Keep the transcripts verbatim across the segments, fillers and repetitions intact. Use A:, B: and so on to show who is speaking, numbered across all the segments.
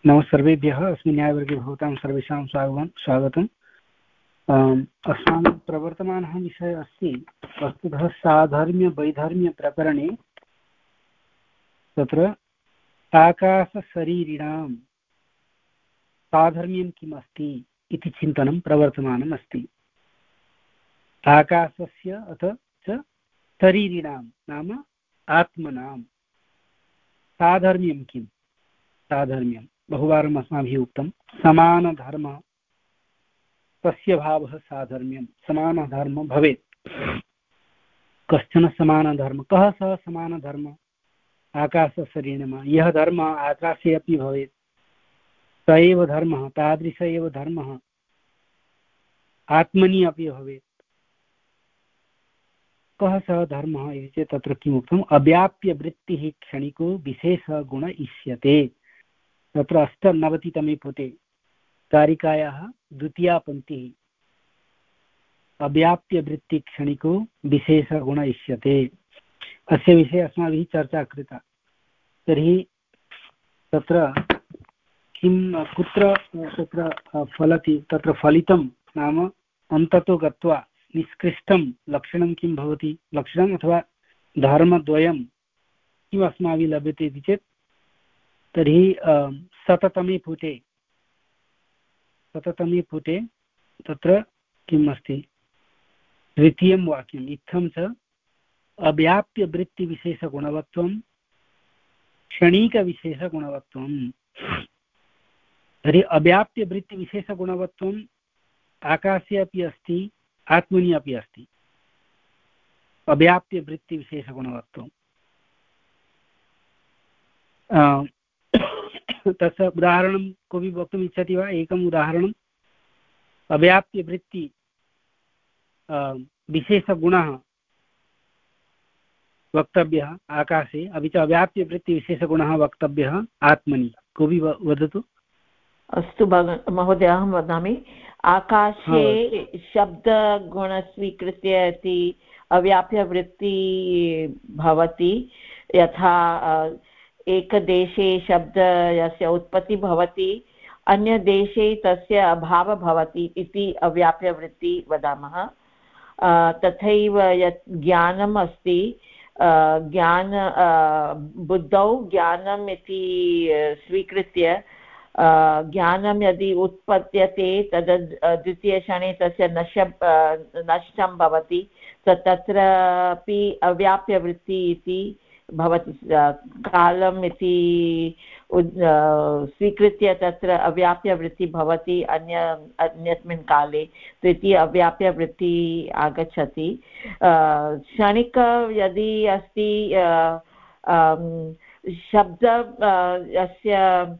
A: नमः सर्वेभ्यः। अस्मिन् न्यायवर्गे भवतां सर्वेषां स्वागतं स्वागतम्। अस्माकं प्रवर्तमानः विषयः अस्ति वस्तुतः साधर्म्यवैधर्म्यप्रकरणे तत्र आकाशशरीरिणां साधर्म्यं किम् अस्ति इति चिन्तनं प्रवर्तमानम् अस्ति। आकाशस्य अथ च शरीरिणां नाम आत्मनां साधर्म्यं किम्? साधर्म्यं बहुवारम् अस्माभिः उक्तं। समानधर्मः तस्य भावः साधर्म्यं। समानधर्मः भवेत्। कश्चन समानधर्मः। कः सः समानधर्मः? आकाशशरीरिणः। यः धर्मः आकाशे अपि भवेत् स एव धर्मः, तादृश एव धर्मः आत्मनि अपि भवेत्। कः सः धर्मः इति चेत् तत्र किमुक्तम्? अव्याप्यवृत्तिः क्षणिको विशेषगुण इष्यते। तत्र अष्टनवतितमे पुटे कारिकायाः द्वितीया पङ्क्तिः। अव्याप्यवृत्तिक्षणिको विशेषगुण इष्यते। अस्य विषये अस्माभिः चर्चा कृता। तर्हि तत्र किं कुत्र तत्र फलति? तत्र फलितं नाम अन्ततो गत्वा निष्कृष्टं लक्षणं किं भवति? लक्षणम् अथवा धर्मद्वयं किम् अस्माभिः लभ्यते इति चेत् तर्हि शततमे पुटे शततमे पुटे तत्र किम् अस्ति? तृतीयं वाक्यम्। इत्थं च अव्याप्यवृत्तिविशेषगुणवत्वं क्षणिकविशेषगुणवत्वं। तर्हि अव्याप्यवृत्तिविशेषगुणवत्वम् आकाशे अपि अस्ति, आत्मनि अपि अस्ति। अव्याप्यवृत्तिविशेषगुणवत्वं तस्य उदाहरणं कोऽपि वक्तुम् इच्छति वा? एकम् उदाहरणम्। अव्याप्यवृत्ति विशेषगुणः वक्तव्यः आकाशे, अपि च अव्याप्यवृत्तिविशेषगुणः वक्तव्यः आत्मनि। कोऽपि वदतु।
B: अस्तु महोदय, अहं वदामि। आकाशे शब्दगुण स्वीकृत्य इति अव्याप्यवृत्ति भवति। यथा एकदेशे शब्दस्य उत्पत्ति भवति, अन्यदेशे तस्य अभावः भवति इति अव्याप्यवृत्ति वदामः। तथैव यत् ज्ञानम् अस्ति, ज्ञान बुद्धौ ज्ञानम् इति स्वीकृत्य ज्ञानं यदि उत्पद्यते तद् द्वितीयक्षणे तस्य नश्य नष्टं भवति, तत्रापि अव्याप्यवृत्ति इति भवति। कालम् इति स्वीकृत्य तत्र अव्याप्यवृत्ति भवति अन्य अन्यस्मिन् काले, इति अव्याप्यवृत्ति आगच्छति। क्षणिक यदि अस्ति शब्द यस्य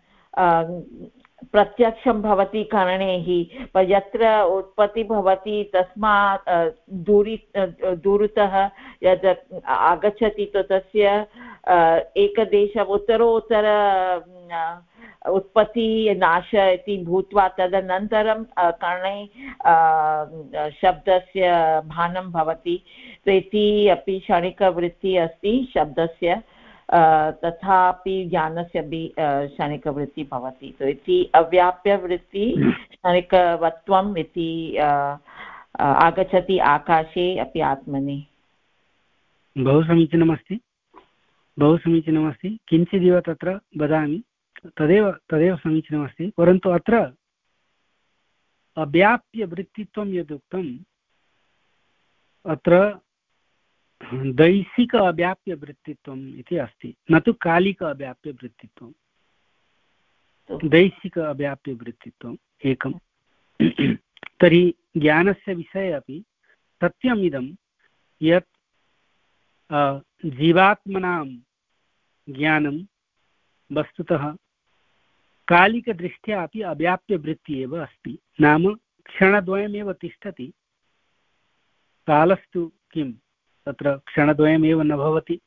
B: प्रत्यक्षं भवति करणैः, यत्र उत्पत्ति भवति तस्मात् दूरी दूरतः यद् आगच्छति तो तस्य एकदेशम् उत्तरोत्तर उत्पत्ति नाश इति भूत्वा तदनन्तरं कर्णे शब्दस्य भानं भवति इति अपि क्षणिकवृत्तिः अस्ति शब्दस्य। तथापि ज्ञानस्य अपि क्षणिकवृत्तिः भवति। इति अव्याप्यवृत्ति क्षणिकवत्वम् इति आगच्छति आकाशे अपि आत्मनि।
A: बहु समीचीनमस्ति, बहु समीचीनमस्ति। किञ्चिदिव तत्र वदामि, तदेव तदेव समीचीनमस्ति। परन्तु अत्र अव्याप्यवृत्तित्वं यदुक्तम्, अत्र दैशिक अव्याप्यवृत्तित्वम् इति अस्ति, न तु कालिक अव्याप्यवृत्तित्वं। दैशिक अव्याप्यवृत्तित्वम् एकं। तर्हि ज्ञानस्य विषये अपि सत्यमिदं यत् जीवात्मनां ज्ञानं वस्तुतः कालिकदृष्ट्या अपि अव्याप्यवृत्तिः एव अस्ति। नाम क्षणद्वयमेव तिष्ठति। कालस्तु किं तत्र क्षणद्वयमेव न भवति,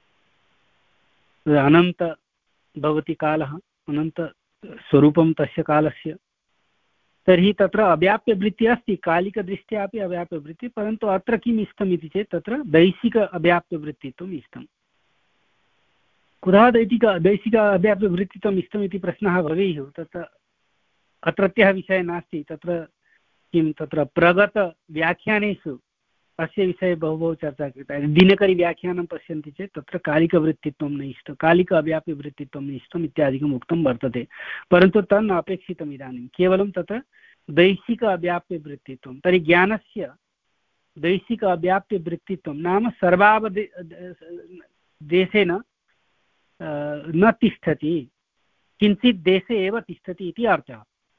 A: अनन्त भवति कालः, अनन्तस्वरूपं तस्य कालस्य। तर्हि तत्र अव्याप्यवृत्तिः अस्ति, कालिकदृष्ट्या अपि अव्याप्यवृत्तिः। परन्तु अत्र किम् इष्टम् इति चेत् तत्र दैशिक अव्याप्यवृत्तित्वम् इष्टम्। कुतः दैतिक दैशिक अव्याप्यवृत्तित्वम् इष्टम् इति प्रश्नः भवेयुः। तत्र अत्रत्यः विषयः नास्ति। तत्र किं तत्र प्रगतव्याख्यानेषु अस्य विषये बहु बहु चर्चा कृता। दिनकरी व्याख्यानं पश्यन्ति चेत् तत्र कालिकवृत्तित्वं न इष्टं, कालिक अव्याप्यवृत्तित्वं न इष्टम् इत्यादिकम् उक्तं वर्तते। परन्तु तन्न अपेक्षितम् इदानीं, केवलं तत्र दैशिक अव्याप्यवृत्तित्वं। तर्हि ज्ञानस्य दैशिक अव्याप्यवृत्तित्वं नाम सर्वावदे देशेन न तिष्ठति, किञ्चित् देशे एव तिष्ठति इति अर्थः।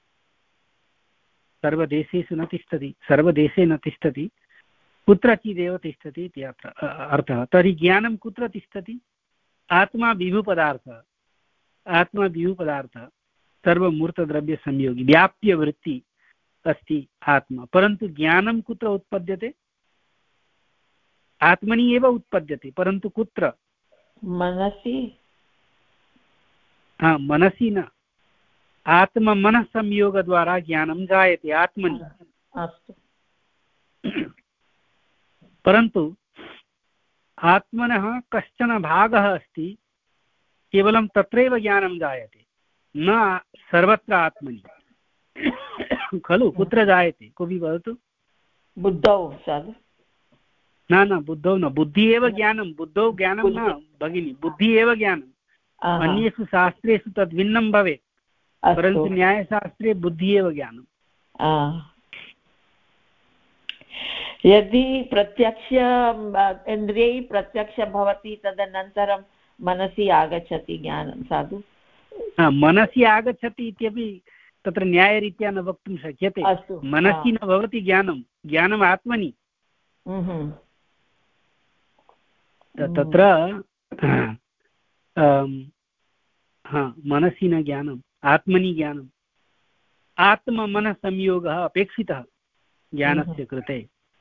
A: सर्वदेशेषु न तिष्ठति, सर्वदेशे न तिष्ठति, कुत्रचिदेव तिष्ठति इति अत्र अर्थः। तर्हि ज्ञानं कुत्र तिष्ठति? आत्मा विभुपदार्थः, आत्मा विभुपदार्थः सर्वमूर्तद्रव्यसंयोगी व्याप्यवृत्ति अस्ति आत्मा। परन्तु ज्ञानं कुत्र उत्पद्यते? आत्मनि एव उत्पद्यते, परन्तु कुत्र?
B: मनसि।
A: हा, मनसि न, आत्ममनः संयोगद्वारा ज्ञानं जायते आत्मनि।
B: अस्तु।
A: परन्तु आत्मनः कश्चन भागः अस्ति, केवलं तत्रैव ज्ञानं जायते, न सर्वत्र आत्मनि खलु। कुत्र जायते? कोऽपि वदतु।
B: बुद्धौ
A: न न बुद्धौ न, बुद्धि एव ज्ञानं। बुद्धौ ज्ञानं न भगिनि, बुद्धि एव ज्ञानम्। अन्येषु शास्त्रेषु तद् भिन्नं भवेत्, परन्तु न्यायशास्त्रे बुद्धिः एव ज्ञानम्।
B: यदि प्रत्यक्ष इन्द्रियै प्रत्यक्ष भवति तदनन्तरं मनसि आगच्छति ज्ञानं साधु।
A: मनसि आगच्छति इत्यपि तत्र न्यायरीत्या न वक्तुं शक्यते। मनसि न भवति ज्ञानं, ज्ञानम् आत्मनि। तत्र हा, मनसि न ज्ञानम्, आत्मनि ज्ञानम्। आत्ममनसंयोगः अपेक्षितः ज्ञानस्य कृते।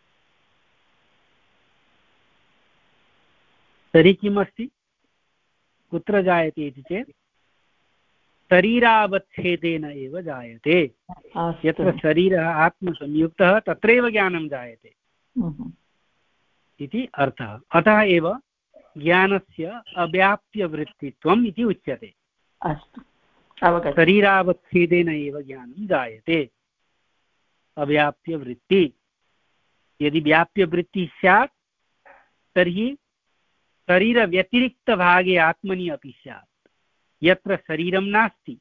A: तर्हि किमस्ति? कुत्र जायते इति चेत् शरीरावच्छेदेन एव जायते। यत्र शरीरः आत्मसंयुक्तः तत्रैव ज्ञानं जायते इति अर्थः। अतः एव ज्ञानस्य अव्याप्यवृत्तित्वम् इति उच्यते। शरीरावच्छेदेन एव ज्ञानं जायते, अव्याप्यवृत्ति। यदि व्याप्यवृत्तिः स्यात् तर्हि शरीरव्यतिरिक्तभागे आत्मनि अपि स्यात्। यत्र शरीरं नास्ति,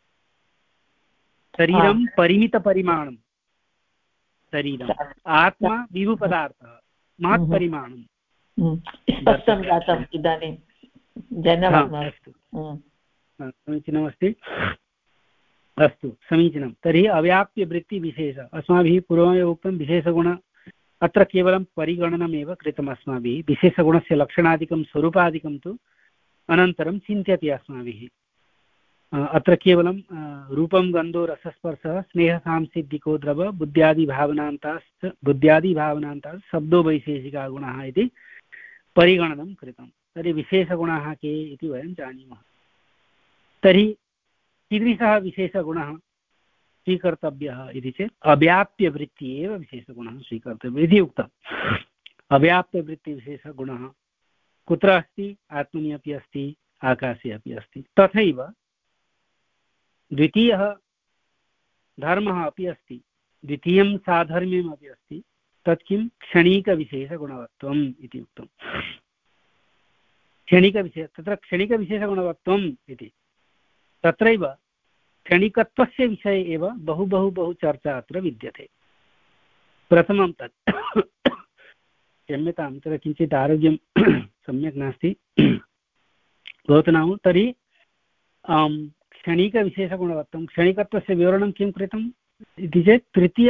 A: शरीरं परिमितपरिमाणं, शरीरम् आत्मा विभुपदार्थः महत्परिमाणं।
B: स्पष्टं जातम् इदानीं। धन्यवादः।
A: समीचीनमस्ति। अस्तु, समीचीनं। तर्हि अव्याप्यवृत्तिविशेष अस्माभिः पूर्वमेव उक्तं। विशेषगुण अत्र केवलं परिगणनमेव कृतम् अस्माभिः। विशेषगुणस्य लक्षणादिकं स्वरूपादिकं तु अनन्तरं चिन्त्यते अस्माभिः। अत्र केवलं रूपं गन्धो रसस्पर्शः स्नेहसांसिद्धिको द्रव बुद्ध्यादिभावनान्ताश्च बुद्ध्यादिभावनान्ताः शब्दो वैशेषिका गुणाः इति परिगणनं कृतं। तर्हि विशेषगुणाः के इति वयं जानीमः। तर्हि कीदृशः विशेषगुणः स्वीकर्तव्यः इति चेत् अव्याप्यवृत्तिः एव विशेषगुणः स्वीकर्तव्यः इति उक्तम्। अव्याप्यवृत्तिविशेषगुणः कुत्र अस्ति? आत्मनि अपि अस्ति, आकाशे अपि अस्ति। तथैव द्वितीयः धर्मः अपि अस्ति, द्वितीयं साधर्म्यमपि अस्ति। तत् किं? क्षणिकविशेषगुणवत्वम् इति उक्तम्। क्षणिकविशेष तत्र क्षणिकविशेषगुणवत्वम् इति तत्रैव क्षणिकत्वस्य विषये एव बहु बहु बहु चर्चा अत्र विद्यते। प्रथमं तत् क्षम्यतां, तत्र किञ्चित् आरोग्यं सम्यक् नास्ति भवतु नाम। तर्हि क्षणिकविशेषगुणवत्वं, क्षणिकत्वस्य विवरणं किं कृतम् इति चेत्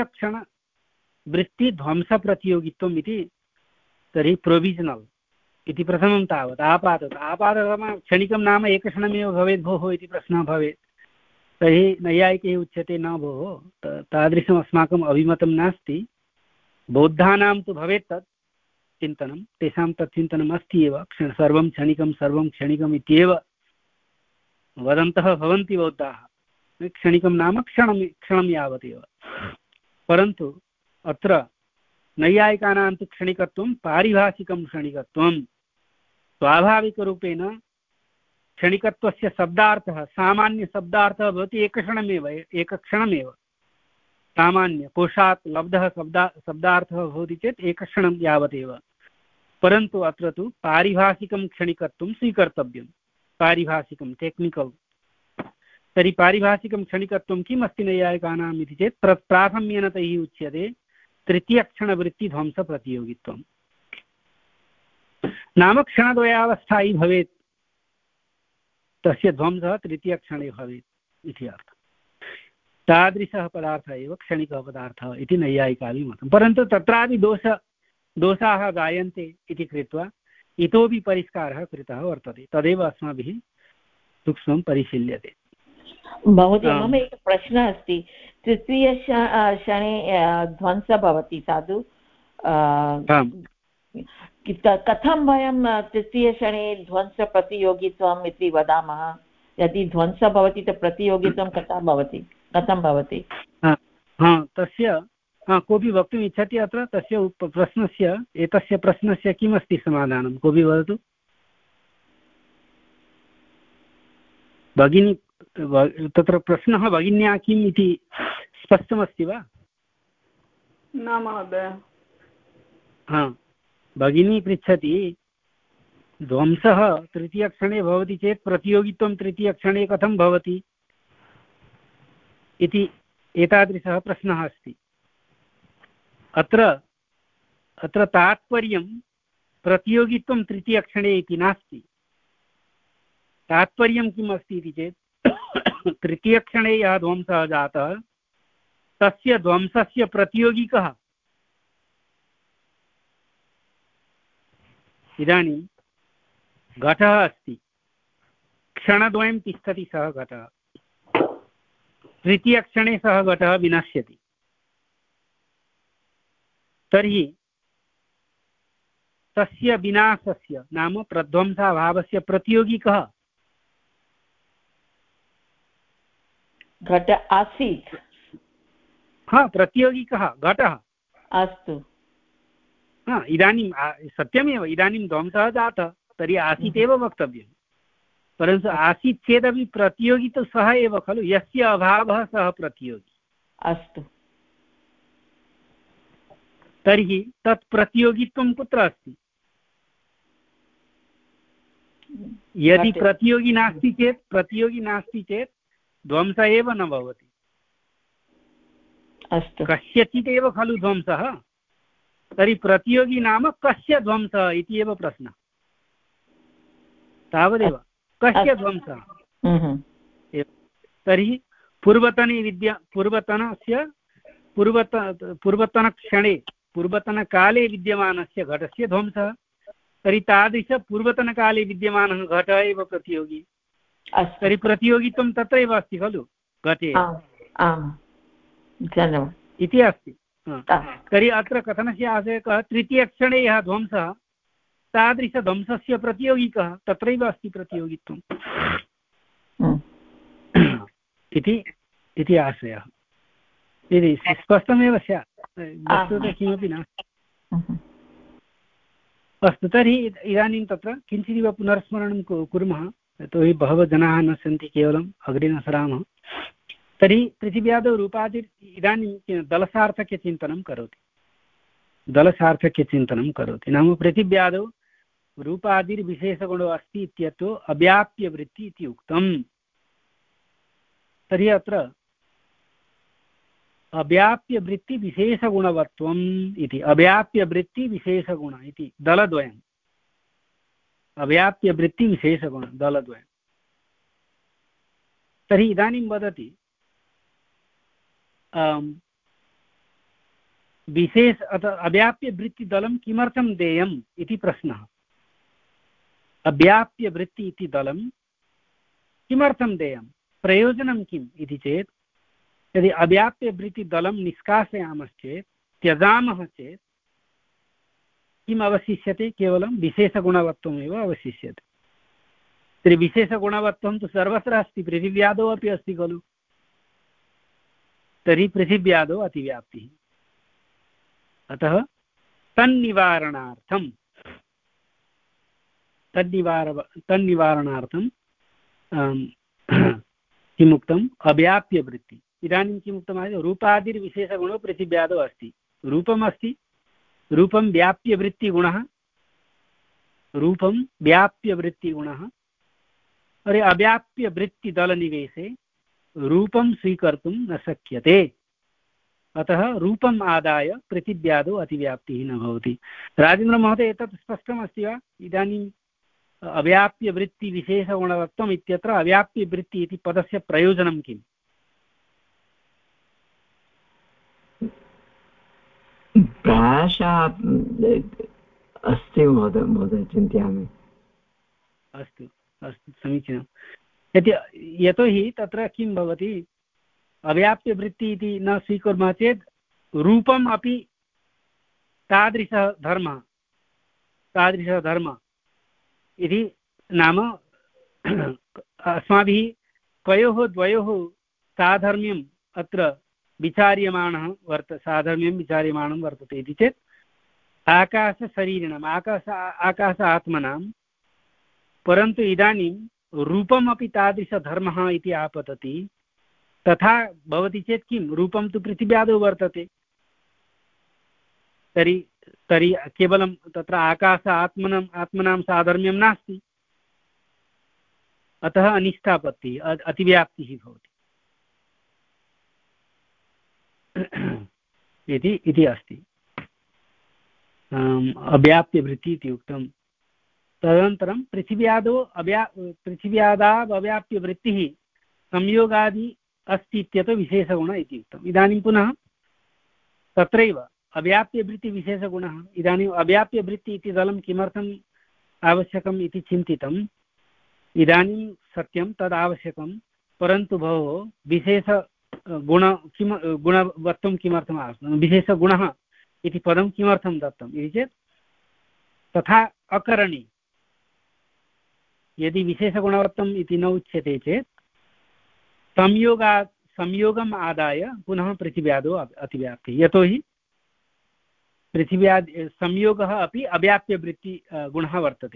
A: तृतीयक्षणवृत्तिध्वंसप्रतियोगित्वम् इति। तर्हि प्रोविजनल् इति प्रथमं तावत् आपादत आपादतः क्षणिकं नाम एकक्षणमेव भवेत् भोः इति प्रश्नः भवेत्। तर्हि नैयायिकैः उच्यते न भोः, तादृशम् अस्माकम् अभिमतं नास्ति। बौद्धानां तु भवेत् तत् चिन्तनं, तेषां तत् चिन्तनम् अस्ति एव। क्षण सर्वं क्षणिकं सर्वं क्षणिकम् इत्येव वदन्तः भवन्ति बौद्धाः। क्षणिकं नाम क्षणं क्षणं यावदेव। परन्तु अत्र नैयायिकानां तु क्षणिकत्वं पारिभाषिकं क्षणिकत्वं। स्वाभाविकरूपेण क्षणिकत्वस्य शब्दार्थः सामान्यशब्दार्थः भवति एकक्षणमेव एकक्षणमेव सामान्य कोशात् लब्धः शब्दा शब्दार्थः भवति चेत् एकक्षणं यावदेव। परन्तु अत्र तु पारिभाषिकं क्षणिकत्वं स्वीकर्तव्यं, पारिभाषिकं टेक्निकल्। तर्हि पारिभाषिकं क्षणिकत्वं किम् अस्ति नैयायिकानाम् इति चेत् प्र प्राथम्येन तैः उच्यते तृतीयक्षणवृत्तिध्वंसप्रतियोगित्वं। नाम क्षणद्वयावस्थायी भवेत्, तस्य ध्वंसः तृतीयक्षणे भवेत् इति अर्थः। तादृशः पदार्थः एव क्षणिकः पदार्थः इति नैयायिकानां मतं। परन्तु तत्रापि दोष दोषाः जायन्ते इति कृत्वा इतोपि परिष्कारः कृतः वर्तते, तदेव अस्माभिः सूक्ष्मं परिशील्यते।
B: महोदय, मम एकः प्रश्नः अस्ति। तृतीय क्षणे ध्वंसः भवति साधु, कथं वयं तृतीयक्षणे ध्वंसप्रतियोगित्वम् इति वदामः? यदि ध्वंसः भवति तत् प्रतियोगित्वं कथं भवति कथं भवति
A: तस्य कोऽपि वक्तुम् इच्छति अत्र? तस्य प्रश्नस्य एतस्य प्रश्नस्य किमस्ति समाधानं? कोऽपि वदतु। भगिनी, तत्र प्रश्नः भगिन्या किम् इति स्पष्टमस्ति वा?
C: न महोदय।
A: हा, भगिनी पृच्छति ध्वंसः तृतीयक्षणे भवति चेत् प्रतियोगित्वं तृतीयक्षणे कथं भवति इति एतादृशः प्रश्नः अस्ति। अत्र अत्र तात्पर्यं प्रतियोगित्वं तृतीयक्षणे इति नास्ति। तात्पर्यं किम् अस्ति इति चेत् तृतीयक्षणे यः ध्वंसः जातः तस्य ध्वंसस्य प्रतियोगी कः? इदानीं घटः अस्ति, क्षणद्वयं तिष्ठति सः घटः, तृतीयक्षणे सः घटः विनश्यति। तर्हि तस्य विनाशस्य नाम प्रध्वंसाभावस्य प्रतियोगी कः?
B: घट आसीत्।
A: हा, प्रतियोगी कः? घटः।
B: अस्तु।
A: हा, इदानीं सत्यमेव, इदानीं ध्वंसः जातः, तर्हि आसीत् एव वक्तव्यं। परन्तु आसीत् चेदपि प्रतियोगी तु सः एव खलु, यस्य अभावः सः प्रतियोगी।
B: अस्तु।
A: तर्हि तत् प्रतियोगित्वं कुत्र अस्ति? यदि प्रतियोगी नास्ति चेत् प्रतियोगी नास्ति चेत् ध्वंसः एव न भवति।
B: अस्तु।
A: कस्यचित् एव खलु ध्वंसः। तर्हि प्रतियोगी नाम कस्य ध्वंसः इति एव प्रश्नः। तावदेव, कस्य ध्वंसः? तर्हि पूर्वतने विद्या पूर्वतनस्य पूर्वत पूर्वतनक्षणे पूर्वतनकाले विद्यमानस्य घटस्य ध्वंसः। तर्हि तादृशपूर्वतनकाले विद्यमानः घटः एव प्रतियोगी। तर्हि प्रतियोगित्वं तत्रैव अस्ति खलु, घटे इति अस्ति। तर्हि अत्र कथनस्य आशयः कः? तृतीयक्षणे यः ध्वंसः तादृशध्वंसस्य प्रतियोगी कः? तत्रैव अस्ति प्रतियोगित्वम् इति इति आशयः। यदि स्पष्टमेव स्यात्, वस्तुतः किमपि नास्ति। अस्तु, तर्हि इदानीं तत्र किञ्चिदिव पुनर्स्मरणं कुर्मः, यतोहि बहवः जनाः न सन्ति, केवलम् अग्रे न सरामः। तर्हि पृथिव्यादौ रूपादिर् इदानीं दलसार्थक्यचिन्तनं करोति दलसार्थक्यचिन्तनं करोति नाम पृथिव्यादौ रूपादिर्विशेषगुणो अस्ति इत्यतो अव्याप्यवृत्ति इति उक्तम्। तर्हि अत्र अव्याप्यवृत्तिविशेषगुणवत्वम् इति, अव्याप्यवृत्तिविशेषगुण इति दलद्वयम्, अव्याप्यवृत्तिविशेषगुण दलद्वयम्। तर्हि इदानीं वदति विशेष अथ अव्याप्यवृत्तिदलं किमर्थं देयम् इति प्रश्नः। अव्याप्यवृत्ति इति दलं किमर्थं देयं, प्रयोजनं किम् इति चेत्, यदि अव्याप्यवृत्तिदलं निष्कासयामश्चेत्, त्यजामः चेत् किम् अवशिष्यते? केवलं विशेषगुणवत्वमेव अवशिष्यते। तर्हि विशेषगुणवत्वं तु सर्वत्र अस्ति, पृथिव्यादौ अपि अस्ति खलु। तर्हि पृथिव्यादौ अतिव्याप्तिः। अतः तन्निवारणार्थं तन्निवार तन्निवारणार्थं किमुक्तम् अव्याप्यवृत्ति। इदानीं किमुक्तमासीत् रूपादिर्विशेषगुणो पृथिव्यादौ अस्ति। रूपम् अस्ति, रूपं व्याप्यवृत्तिगुणः, रूपं व्याप्यवृत्तिगुणः। अरे अव्याप्यवृत्तिदलनिवेशे रूपं स्वीकर्तुं न शक्यते, अतः रूपम् आदाय पृथिव्यादौ अतिव्याप्तिः न भवति। राजेन्द्रमहोदय, एतत् स्पष्टमस्ति वा? इदानीम् अव्याप्यवृत्तिविशेषगुणवत्वम् इत्यत्र अव्याप्यवृत्ति इति पदस्य प्रयोजनं किम्?
D: प्रायशः अस्ति महोदय महोदय चिन्तयामि।
A: अस्तु अस्तु, समीचीनं। यत् यतोहि तत्र किं भवति, अव्याप्यवृत्ति इति न स्वीकुर्मः चेत् रूपम् अपि तादृशः धर्मः तादृशः धर्मः इति नाम अस्माभिः कयोः द्वयोः साधर्म्यम् अत्र विचार्यमाणः वर्त साधर्म्यं विचार्यमाणं वर्तते इति चेत् आकाशशरीरिणाम् आकाश आकाश आत्मनां, परन्तु इदानीं रूपमपि तादृशधर्मः इति आपतति। तथा भवति चेत् किं, रूपं तु पृथिव्यादौ वर्तते, तर्हि तर्हि केवलं तत्र आकाश आत्मनाम् आत्मनां साधर्म्यं नास्ति, अतः अनिष्टापत्तिः अतिव्याप्तिः भवति इति इति अस्ति। अव्याप्यवृत्तिः इति उक्तं। तदनन्तरं पृथिव्यादौ अव्या पृथिव्यादाव अव्याप्यवृत्तिः संयोगादि अस्ति इत्यतः विशेषगुणः इति उक्तम्। इदानीं पुनः तत्रैव अव्याप्यवृत्तिविशेषगुणः। इदानीम् अव्याप्यवृत्ति इति दलं किमर्थम् आवश्यकम् इति चिन्तितम्। इदानीं सत्यं तद् आवश्यकं, परन्तु भोः विशेष गुण किम गुणवत्वं किमर्थम् आवश्यकं, विशेषगुणः इति पदं किमर्थं दत्तम् इति चेत् तथा अकरणे यदि विशेषगुणवत्वम् इति न उच्यते चेत् संयोगात् संयोगम् आदाय पुनः पृथिव्यादौ अतिव्याप्तिः। यतोहि पृथिव्याद् संयोगः अपि अव्याप्यवृत्ति गुणः वर्तते।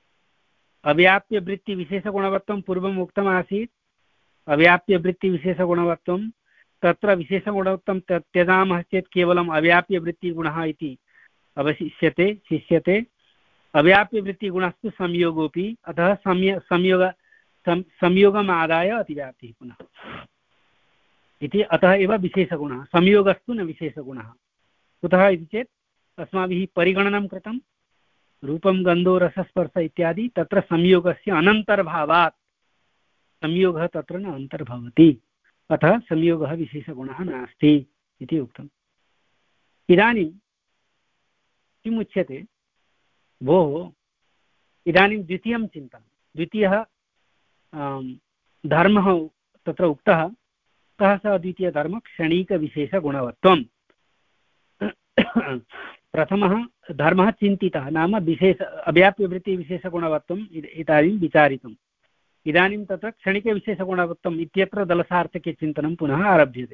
A: अव्याप्यवृत्तिविशेषगुणवत्वं पूर्वम् उक्तमासीत्। अव्याप्यवृत्तिविशेषगुणवत्वं तत्र विशेषगुणवत्वं त्यजामः चेत् केवलम् अव्याप्यवृत्तिगुणः इति अवशिष्यते शिष्यते। अव्याप्यवृत्तिगुणस्तु संयोगोऽपि, अतः संय संयोग संयोगम् आदाय अतिव्याप्तिः पुनः इति। अतः एव विशेषगुणः, संयोगस्तु न विशेषगुणः। कुतः इति चेत् अस्माभिः परिगणनं कृतं रूपं गन्धो रसस्पर्श इत्यादि, तत्र संयोगस्य अनन्तर्भावात् संयोगः तत्र न अन्तर्भवति, अतः संयोगः विशेषगुणः नास्ति इति उक्तम्। इदानीं किम् उच्यते, भोः इदानीं द्वितीयं चिन्तनं, द्वितीयः धर्मः तत्र उक्तः। कः सः द्वितीयधर्मः? क्षणिकविशेषगुणवत्वम्। प्रथमः धर्मः चिन्तितः, नाम विशेष अव्याप्यवृत्तिविशेषगुणवत्वम् इत्यादि विचारितम्। इदानीं तत्र क्षणिकविशेषगुणवत्वम् इत्यत्र दलसार्थके चिन्तनं पुनः आरभ्यते।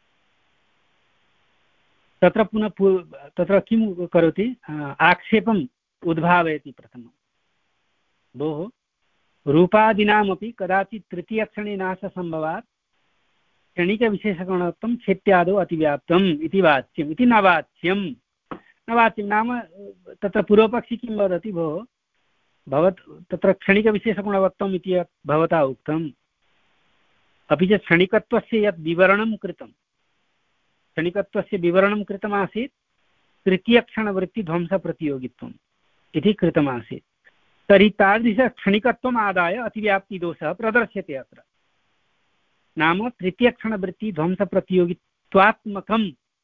A: तत्र पुनः तत्र किं करोति, आक्षेपम् उद्भावयति। प्रथमं भोः रूपादीनामपि कदाचित् तृतीयक्षणे नाशसम्भवात् क्षणिकविशेषगुणवत्वं क्षेत्यादौ अतिव्याप्तम् इति वाच्यम् इति न वाच्यम्। न वाच्यं नाम तत्र पूर्वपक्षी किं वदति, भोः भवत् तत्र क्षणिकविशेषगुणवत्वम् इति यत् भवता उक्तम्, अपि च क्षणिकत्वस्य यत् विवरणं कृतं, क्षणिकत्वस्य विवरणं कृतमासीत् तृतीयक्षणवृत्तिध्वंसप्रतियोगित्वम् इति कृतमासीत्। तर्हि तादृशक्षणिकत्वम् आदाय अतिव्याप्तिदोषः प्रदर्श्यते अत्र। नाम तृतीयक्षणवृत्तिध्वंसप्रतियोगित्वात्मकं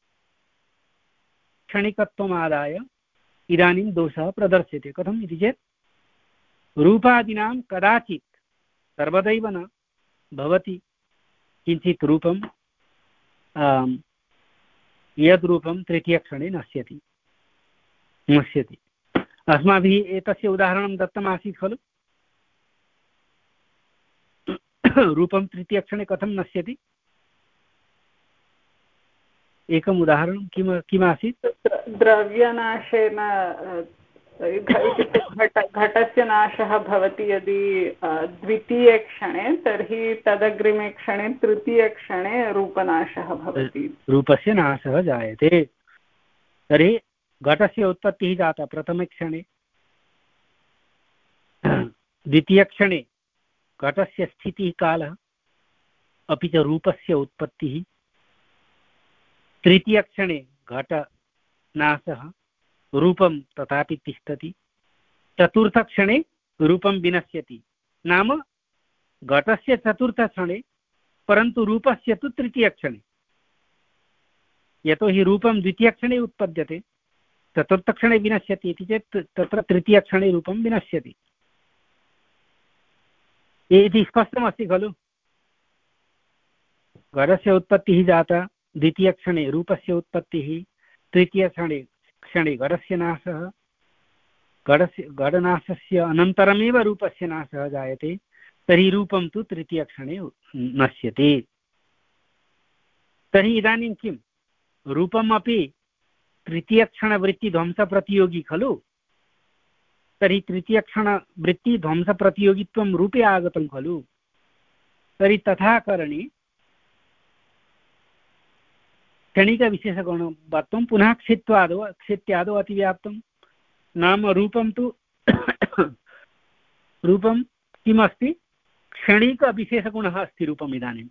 A: क्षणिकत्वम् आदाय इदानीं दोषः प्रदर्श्यते। कथम् इति चेत् रूपादीनां कदाचित्, सर्वदैव न भवति, किञ्चित् रूपं यद् रूपं तृतीयक्षणे नश्यति नश्यति। अस्माभिः एतस्य उदाहरणं दत्तमासीत् खलु, रूपं तृतीयक्षणे कथं नश्यति। एकम् उदाहरणं किम् किमासीत्?
C: द्रव्यनाशेन इत्युक्ते घट घटस्य नाशः भवति यदि द्वितीये क्षणे तर्हि तदग्रिमे क्षणे तृतीयक्षणे रूपनाशः भवति।
A: रूपस्य नाशः जायते। तर्हि घटस्य उत्पत्तिः जाता प्रथमे क्षणे, द्वितीयक्षणे घटस्य स्थितिः कालः अपि च रूपस्य उत्पत्तिः, तृतीयक्षणे घटनाशः, रूपं तथापि तिष्ठति, चतुर्थक्षणे रूपं विनश्यति। नाम घटस्य चतुर्थक्षणे परन्तु रूपस्य तु तृतीयक्षणे, यतोहि रूपं द्वितीयक्षणे उत्पद्यते, चतुर्थक्षणे विनश्यति इति चेत् तत्र तृतीयक्षणे रूपं विनश्यति इति स्पष्टमस्ति खलु। घटस्य उत्पत्तिः जाता, द्वितीयक्षणे रूपस्य उत्पत्तिः, तृतीयक्षणे क्षणे घटस्य नाशः, घटस्य घटनाशस्य अनन्तरमेव रूपस्य नाशः जायते, तर्हि रूपं तु तृतीयक्षणे नश्यते। तर्हि इदानीं किं रूपमपि तृतीयक्षणवृत्तिध्वंसप्रतियोगी खलु। तर्हि तृतीयक्षणवृत्तिध्वंसप्रतियोगित्वं रूपे आगतं खलु। तर्हि तथा करणे क्षणिकविशेषगुणवत्वं पुनः क्षित्वादौ क्षित्यादौ अतिव्याप्तं। नाम रूपं तु रूपं किमस्ति, क्षणिकविशेषगुणः अस्ति रूपम्। इदानीं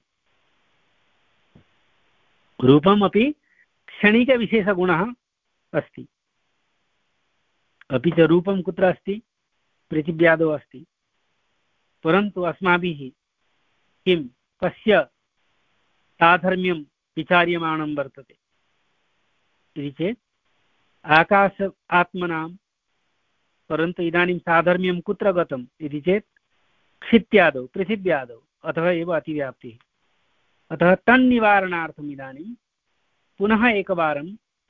A: रूपमपि क्षणिकविशेषगुणः अस्ति। अपि च रूपं कुत्र अस्ति, पृथिव्यादौ अस्ति। परन्तु अस्माभिः किं कस्य साधर्म्यं विचार्यमाणं वर्तते इति चेत् आकाश आत्मनां। परन्तु इदानीं साधर्म्यं कुत्र गतम् इति चेत् क्षित्यादौ पृथिव्यादौ अथवा एव अतिव्याप्तिः। अतः तन्निवारणार्थम् इदानीं पुनः एकवारं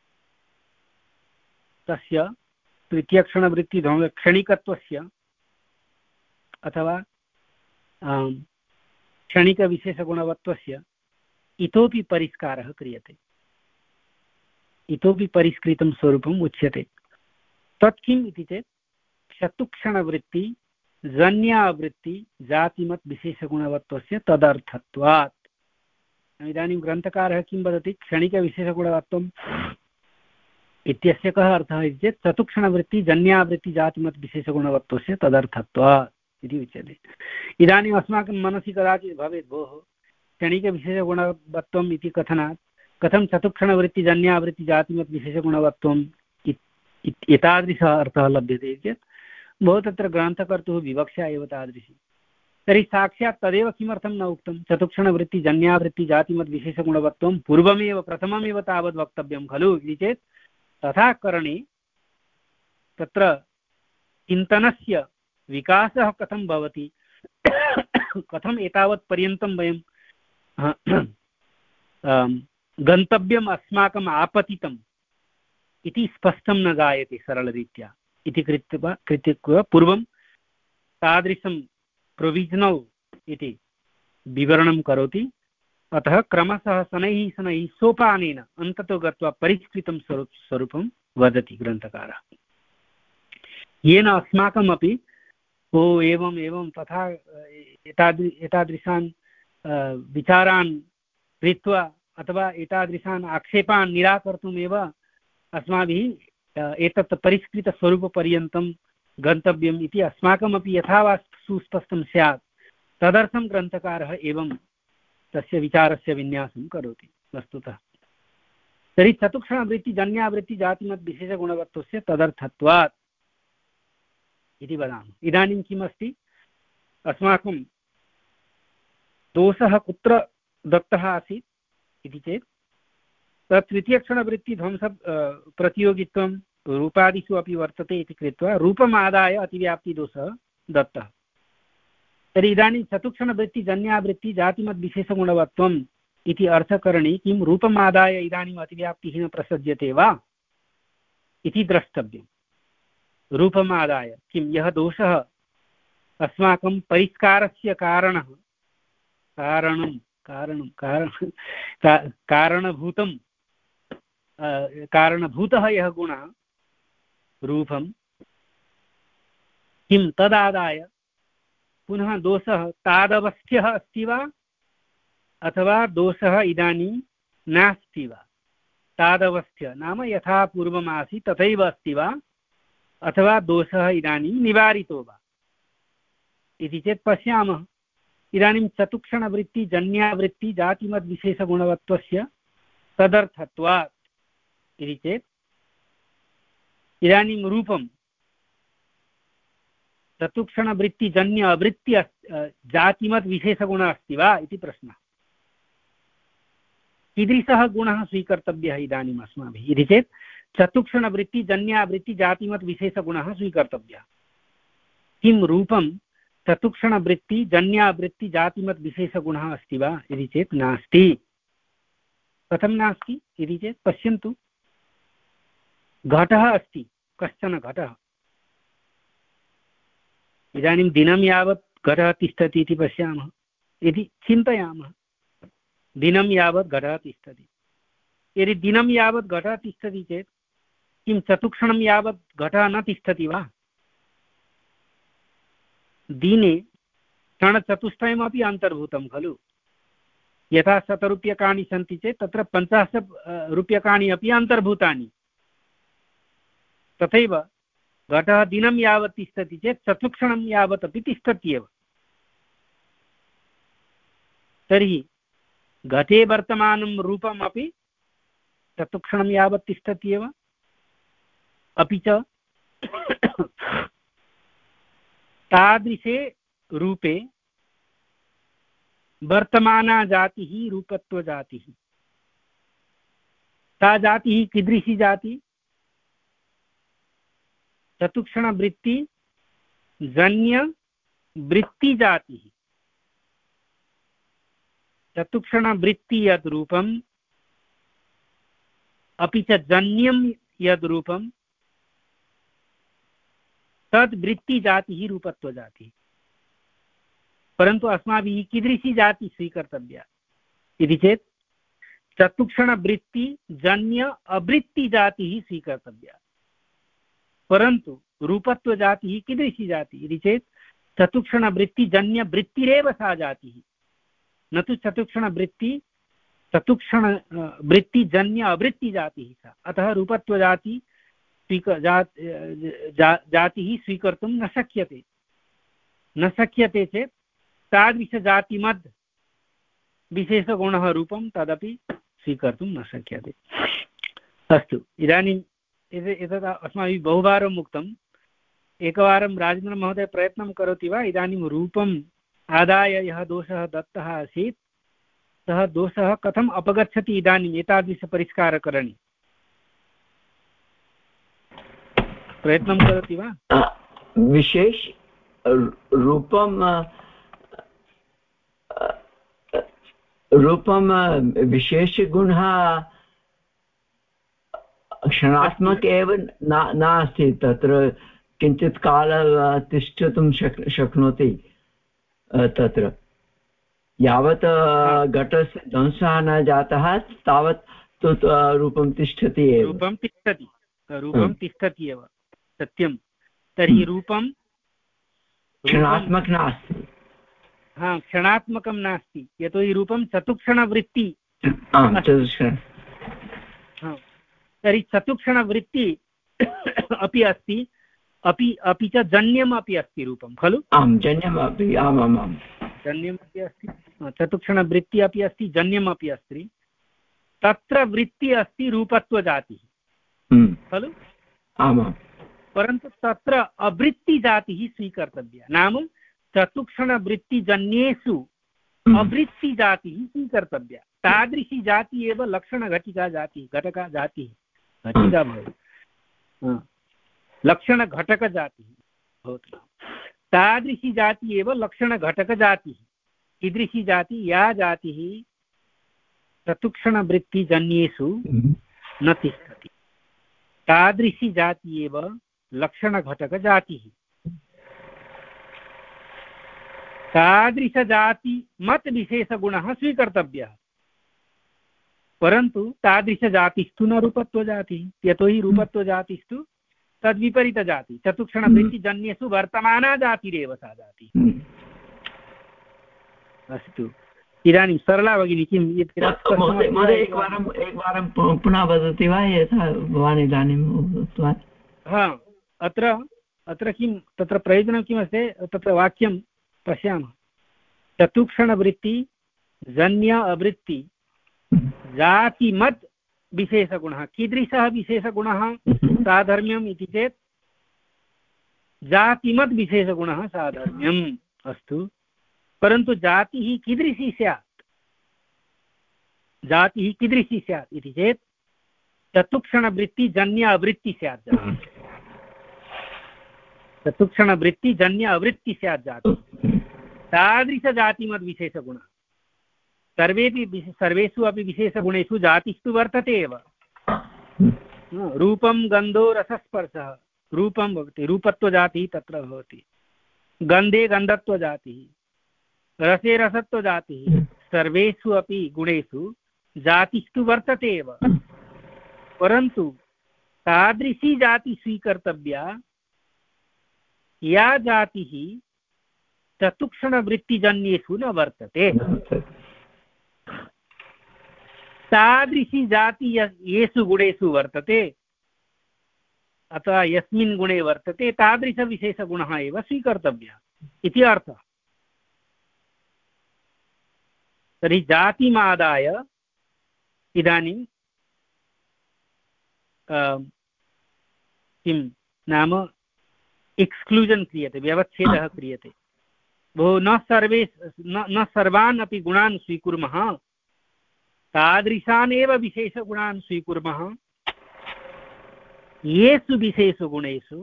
A: तस्य तृतीयक्षणवृत्तिध्वंस क्षणिकत्वस्य अथवा क्षणिकविशेषगुणवत्वस्य इतोपि परिष्कारः क्रियते, इतोपि परिष्कृतं स्वरूपम् उच्यते। तत् किम् इति चेत् चतुक्षणवृत्ति जन्यावृत्ति जातिमत् विशेषगुणवत्वस्य तदर्थत्वात्। इदानीं ग्रन्थकारः किं वदति, क्षणिकविशेषगुणवत्वम् इत्यस्य कः अर्थः इति चेत् चतुक्षणवृत्ति जन्यावृत्ति जातिमत् विशेषगुणवत्वस्य तदर्थत्वात् इति उच्यते। इदानीम् अस्माकं मनसि कदाचित् भवेत्, भोः क्षणिकविशेषगुणवत्वम् इति कथनात् कथं चतुक्षणवृत्तिजन्यावृत्ति जातिमत् विशेषगुणवत्वम् एतादृशः अर्थः लभ्यते चेत् भो तत्र ग्रन्थकर्तुः विवक्षा एव तादृशी। तर्हि साक्षात् तदेव किमर्थं न उक्तं, चतुक्षणवृत्तिजन्यावृत्ति जातिमत् विशेषगुणवत्वं पूर्वमेव प्रथममेव तावद् वक्तव्यं खलु इति चेत् तथा करणे तत्र चिन्तनस्य विकासः कथं भवति, कथम् एतावत् पर्यन्तं वयं गन्तव्यम् अस्माकम् आपतितम् इति स्पष्टं न गायते सरलरीत्या इति कृत्वा कृत्वा पूर्वं तादृशं प्रोविजनल् इति विवरणं करोति। अतः क्रमशः शनैः शनैः सोपानेन अन्ततो गत्वा परिष्कृतं स्वरूपं वदति ग्रन्थकारः, येन अस्माकमपि ओ एवम् एवं तथा एतादृ एतादृशान् विचारान् कृत्वा अथवा एतादृशान् आक्षेपान् निराकर्तुमेव अस्माभिः एतत् परिष्कृतस्वरूपपर्यन्तं गन्तव्यम् इति अस्माकमपि यथा वा सुस्पष्टं स्यात् तदर्थं ग्रन्थकारः एवं तस्य विचारस्य विन्यासं करोति वस्तुतः। तर्हि चतुक्षणवृत्तिजन्यावृत्ति जातिमत् विशेषगुणवत्वस्य तदर्थत्वात् इति वदामः। इदानीं किमस्ति, अस्माकं दोषः कुत्र दत्तः आसीत् इति चेत् तत् तृतीयक्षणवृत्तिध्वंस प्रतियोगित्वं रूपादिषु अपि वर्तते इति कृत्वा रूपमादाय अतिव्याप्तिदोषः दत्तः। तर्हि इदानीं चतुक्षणवृत्तिजन्यावृत्ति जातिमद्विशेषगुणवत्वम् इति अर्थकरणे किं रूपमादाय इदानीम् अतिव्याप्तिः न प्रसज्यते वा इति द्रष्टव्यम्। रूपमादाय किं यः दोषः अस्माकं परिष्कारस्य कारणः कारणं कारणं कारणं कारणभूतं कारणभूतः यः गुणः रूपं किं तदादाय पुनः दोषः तादवस्थ्यः अस्ति वा अथवा दोषः इदानीं नास्ति वा। तादवस्थ्य नाम यथा पूर्वमासीत् तथैव अस्ति वा अथवा दोषः इदानीं निवारितो वा इति चेत् पश्यामः। इदानीं चतुक्षणवृत्तिजन्यावृत्ति जातिमद्विशेषगुणवत्वस्य तदर्थत्वात् इति चेत् इदानीं रूपं चतुक्षणवृत्तिजन्य अवृत्ति जातिमद् विशेषगुणः अस्ति वा इति प्रश्नः। कीदृशः गुणः स्वीकर्तव्यः इदानीम् अस्माभिः इति चेत् चतुक्षणवृत्तिजन्यावृत्ति जातिमद् विशेषगुणः स्वीकर्तव्यः। किं रूपं चतुक्षणवृत्तिजन्यावृत्ति जातिमद् विशेषगुणः अस्ति वा इति चेत् नास्ति। कथं नास्ति इति चेत् पश्यन्तु, घटः अस्ति, कश्चन घटः। इदानीं दिनं यावत् घटः तिष्ठति इति पश्यामः, यदि चिन्तयामः दिनं यावत् घटः तिष्ठति। यदि दिनं यावत् घटः तिष्ठति चेत् किं चतुक्षणं यावत् घटः न तिष्ठति वा। दिने क्षणचतुष्टयमपि अन्तर्भूतं खलु। यथा शतरूप्यकाणि सन्ति चेत् तत्र पञ्चाशत् रूप्यकाणि अपि अन्तर्भूतानि। तथैव घटः दिनं यावत् तिष्ठति चेत् चतुक्षणं यावत् अपि तिष्ठत्येव। तर्हि घटे वर्तमानं रूपमपि चतुक्षणं यावत् तिष्ठत्येव। अपि च तादृशे रूपे वर्तमाना जातिः रूपत्वजातिः। सा जातिः कीदृशी जाति? चतुक्षणवृत्ति जन्य वृत्ति जातिः। चतुक्षणवृत्ति यद् रूपम् अपि च जन्यं यद् रूपं तद् वृत्ति जातिः रूपत्वजातिः। परन्तु अस्माभिः कीदृशी जाति स्वीकर्तव्या इति चेत् चतुक्षणवृत्ति जन्य अवृत्ति जातिः स्वीकर्तव्या। परन्तु रूपत्वजातिः कीदृशी जाति इति चेत् चतुक्षणवृत्तिजन्य वृत्तिरेव सा जातिः, न तु चतुक्षणवृत्ति चतुक्षण वृत्तिजन्य अवृत्ति जातिः सा। अतः रूपत्वजाति स्वीक जा, जा, जातिः स्वीकर्तुं न शक्यते। न शक्यते चेत् तादृशजातिमद् विशेषगुणः रूपं तदपि स्वीकर्तुं न शक्यते। अस्तु, इदानीम् एतत् अस्माभिः बहुवारम् उक्तम्। एकवारं राजेन्द्रमहोदय प्रयत्नं करोति वा? इदानीं रूपम् आदाय यः दोषः दत्तः आसीत् सः दोषः कथम् अपगच्छति इदानीम् एतादृशपरिष्कारकरणे? प्रयत्नं करोति वा?
D: विशेष रूपं रूपं विशेषगुणः क्षणात्मक एव नास्ति। तत्र किञ्चित् कालः तिष्ठितुं शक् शक्नोति। तत्र यावत् घटस्य ध्वंसः न जातः तावत् तु रूपं तिष्ठति एव।
A: रूपं तिष्ठति रूपं तिष्ठति एव, सत्यं। तर्हि रूपं
D: क्षणात्मक नास्ति।
A: हा, क्षणात्मकं नास्ति, यतोहि रूपं चतुक्षणवृत्ति। तर्हि चतुक्षणवृत्ति अपि अस्ति, अपि अपि च जन्यम् अपि अस्ति रूपं खलु?
D: आम्, जन्यम् अपि। आमाम् आम्,
A: जन्यम् अपि अस्ति, चतुक्षणवृत्ति अपि अस्ति, जन्यम् अपि अस्ति। तत्र वृत्ति अस्ति रूपत्वजातिः खलु?
D: आमाम्।
A: परन्तु तत्र अवृत्तिजातिः स्वीकर्तव्या। नाम चतुक्षणवृत्तिजन्येषु अवृत्तिजातिः स्वीकर्तव्या। तादृशी जाति एव लक्षणघटिका जातिः, घटका जातिः, घटिका भवति, लक्षणघटकजातिः भवति। तादृशी जाति एव लक्षणघटकजातिः। कीदृशी जाति? या जातिः चतुक्षणवृत्तिजन्येषु न तिष्ठति, तादृशी जाति एव लक्षणघटकजातिः। तादृशजाति मत् विशेषगुणः स्वीकर्तव्यः। परन्तु तादृशजातिस्तु न रूपत्वजातिः, यतोहि रूपत्वजातिस्तु तद्विपरीतजाति चतुक्षणवृत्तिजन्येषु वर्तमाना जातिरेव सा जाति। अस्तु इदानीं सरला भगिनी किम्
D: महोदय एकवारम् एकवारं पुनः वदति वा यथा भवान् इदानीम् उक्तवान्?
A: हा अत्र अत्र किं तत्र प्रयोजनं किमस्ति तत्र वाक्यं पश्यामः चतुक्षणवृत्ति जन्य अवृत्ति जातिमत् विशेषगुणः कीदृशः विशेषगुणः साधर्म्यम् इति चेत् जातिमत् विशेषगुणः साधर्म्यम्। अस्तु परन्तु जातिः कीदृशी स्यात् जातिः कीदृशी स्यात् इति चेत् चतुक्षणवृत्ति जन्य अवृत्ति स्यात् चतुक्षणवृत्ति जन्य अवृत्ति स्यात् जाति तादृशजातिमद् विशेषगुणः। सर्वेपि सर्वेषु अपि विशेषगुणेषु जातिस्तु वर्तते एव। रूपं गन्धो रसस्पर्शः रूपं भवति रूपत्वजातिः तत्र भवति गन्धे गन्धत्वजातिः रसे रसत्वजातिः सर्वेषु अपि गुणेषु जातिस्तु वर्तते एव परन्तु तादृशी जाति स्वीकर्तव्या या जातिः चतुक्षणवृत्तिजन्येषु न वर्तते। तादृशी जाति येषु गुणेषु वर्तते अथवा यस्मिन् गुणे वर्तते तादृशविशेषगुणः एव स्वीकर्तव्यः इति अर्थः। तर्हि जातिमादाय इदानीं किं नाम एक्स्क्लूजन् क्रियते व्यवच्छेदः क्रियते। भो न सर्वे न, न सर्वान् अपि गुणान् स्वीकुर्मः तादृशान् एव विशेषगुणान् स्वीकुर्मः येषु विशेषगुणेषु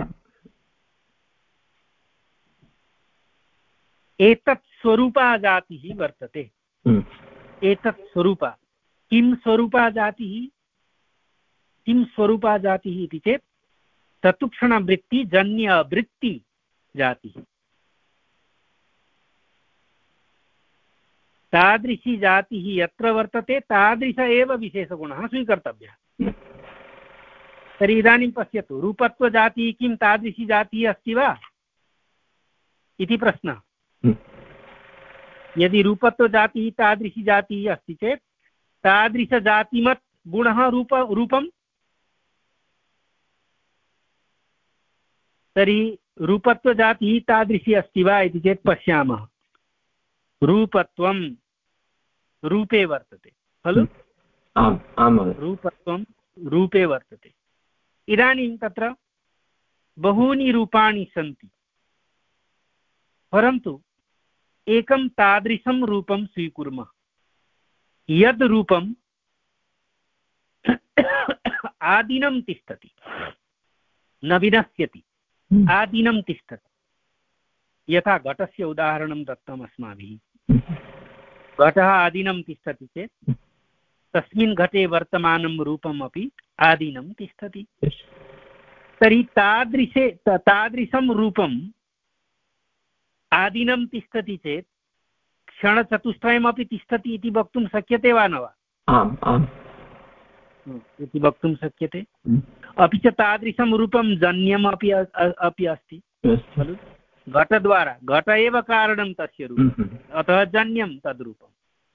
A: एतत् स्वरूपा जातिः वर्तते। एतत् स्वरूपा किं स्वरूपा जातिः किं स्वरूपा जातिः इति चेत् चतुक्षणवृत्ति जन्य वृत्ति जातिः। तादृशी जातिः यत्र वर्तते तादृश एव विशेषगुणः स्वीकर्तव्यः। तर्हि इदानीं पश्यतु रूपत्वजातिः किं तादृशी जातिः अस्ति वा इति प्रश्नः। यदि रूपत्वजातिः तादृशी जातिः अस्ति चेत् तादृशजातिमत् गुणः रूप रूपं तर्हि रूपत्वजातिः तादृशी अस्ति वा इति चेत् पश्यामः रूपत्वं रूपे वर्तते खलु। रूपत्वं रूपे वर्तते। इदानीं तत्र बहूनि रूपाणि सन्ति परन्तु एकं तादृशं रूपं स्वीकुर्मः यद् रूपं आदिनं तिष्ठति न विनश्यति आदिनं तिष्ठति। यथा घटस्य उदाहरणं दत्तम् अस्माभिः घटः आदिनं तिष्ठति चेत् तस्मिन् घटे वर्तमानं रूपमपि आदिनं तिष्ठति। तर्हि तादृशे तादृशं रूपम् आदिनं तिष्ठति चेत् क्षणचतुष्टयमपि तिष्ठति इति वक्तुं शक्यते वा न वा?
D: आम् आम्
A: इति वक्तुं शक्यते। अपि च तादृशं रूपं जन्यम् अपि अपि अस्ति खलु। घटद्वारा घट एव कारणं तस्य रूपम् अतः जन्यं तद्रूपम्।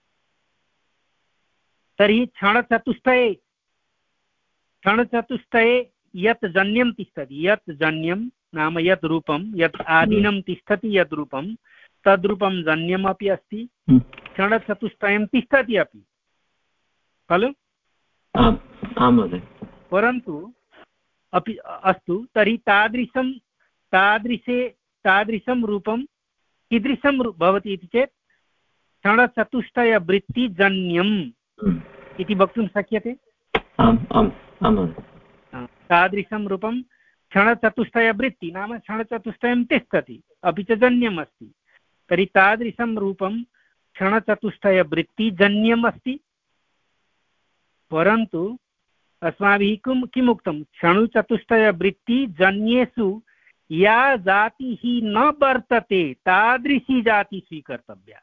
A: तर्हि क्षणचतुष्टये क्षणचतुष्टये यत् जन्यं तिष्ठति यत् जन्यं नाम यत् रूपं यत् आदिनं तिष्ठति यद् रूपं तद्रूपं जन्यमपि अस्ति क्षणचतुष्टयं तिष्ठति अपि खलु। परन्तु अपि अस्तु तर्हि तादृशं तादृशे तादृशं रूपं कीदृशं भवति इति चेत् क्षणचतुष्टयवृत्तिजन्यम् इति वक्तुं शक्यते। तादृशं रूपं क्षणचतुष्टयवृत्ति नाम क्षणचतुष्टयं तिष्ठति अपि च जन्यम् अस्ति। तर्हि तादृशं रूपं क्षणचतुष्टयवृत्तिजन्यम् अस्ति। परन्तु अस्माभिः किं किम् उक्तं क्षणुचतुष्टयवृत्तिजन्येषु या जातिः न वर्तते तादृशी जाति स्वीकर्तव्या।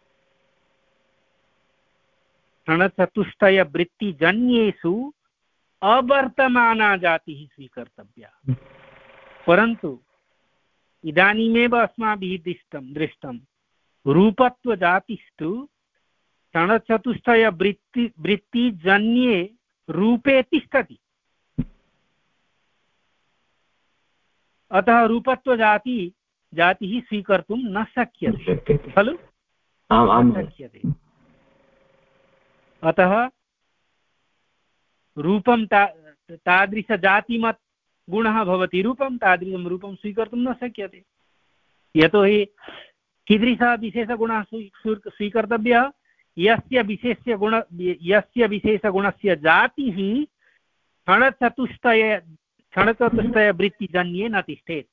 A: क्षणचतुष्टयवृत्तिजन्येषु अवर्तमाना जातिः स्वीकर्तव्या। परन्तु इदानीमेव अस्माभिः दृष्टं दृष्टं रूपत्वजातिस्तु क्षणचतुष्टयवृत्ति वृत्तिजन्ये रूपे तिष्ठति। अतः रूपत्वजाति जातिः स्वीकर्तुं न शक्यते खलु, न शक्यते। अतः रूपं ता तादृशजातिमत् गुणः भवति, रूपं तादृशं रूपं स्वीकर्तुं न शक्यते। यतोहि कीदृशः विशेषगुणः स्वीकर्तव्यः, यस्य विशेष्य गुण यस्य विशेषगुणस्य जातिः क्षणचतुष्टय क्षणचतुष्टयवृत्तिजन्ये न तिष्ठेत्।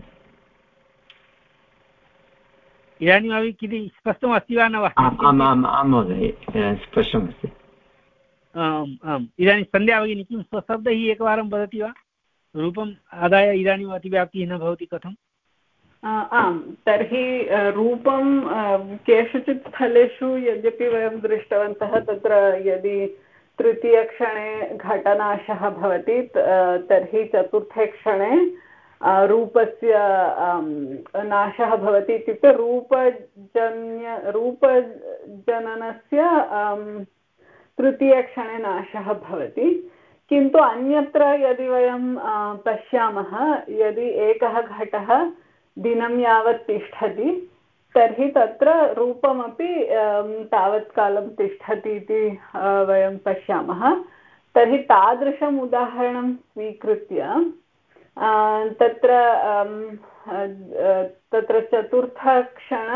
A: इदानीमपि किञ्चित् स्पष्टमस्ति वा न वा?
D: स्पष्टमस्ति।
A: आम् आम्। इदानीं सन्ध्या भगिनी किं स्वशब्दैः एकवारं वदति वा? रूपम् आदाय इदानीम् अतिव्याप्तिः न भवति कथम्?
C: आम्, तर्हि रूपं केषुचित् स्थलेषु यद्यपि वयं दृष्टवन्तः, तत्र यदि तृतीयक्षणे घटनाशः भवति तर्हि चतुर्थे क्षणे रूपस्य नाशः भवति। इत्युक्ते रूपजन्य रूपजननस्य तृतीयक्षणे नाशः भवति। किन्तु अन्यत्र यदि वयं पश्यामः, यदि एकः घटः दिनं यावत् तिष्ठति तर्हि तत्र रूपमपि तावत् कालं तिष्ठति इति वयं पश्यामः। तर्हि तादृशम् उदाहरणं स्वीकृत्य तत्र तत्र चतुर्थक्षण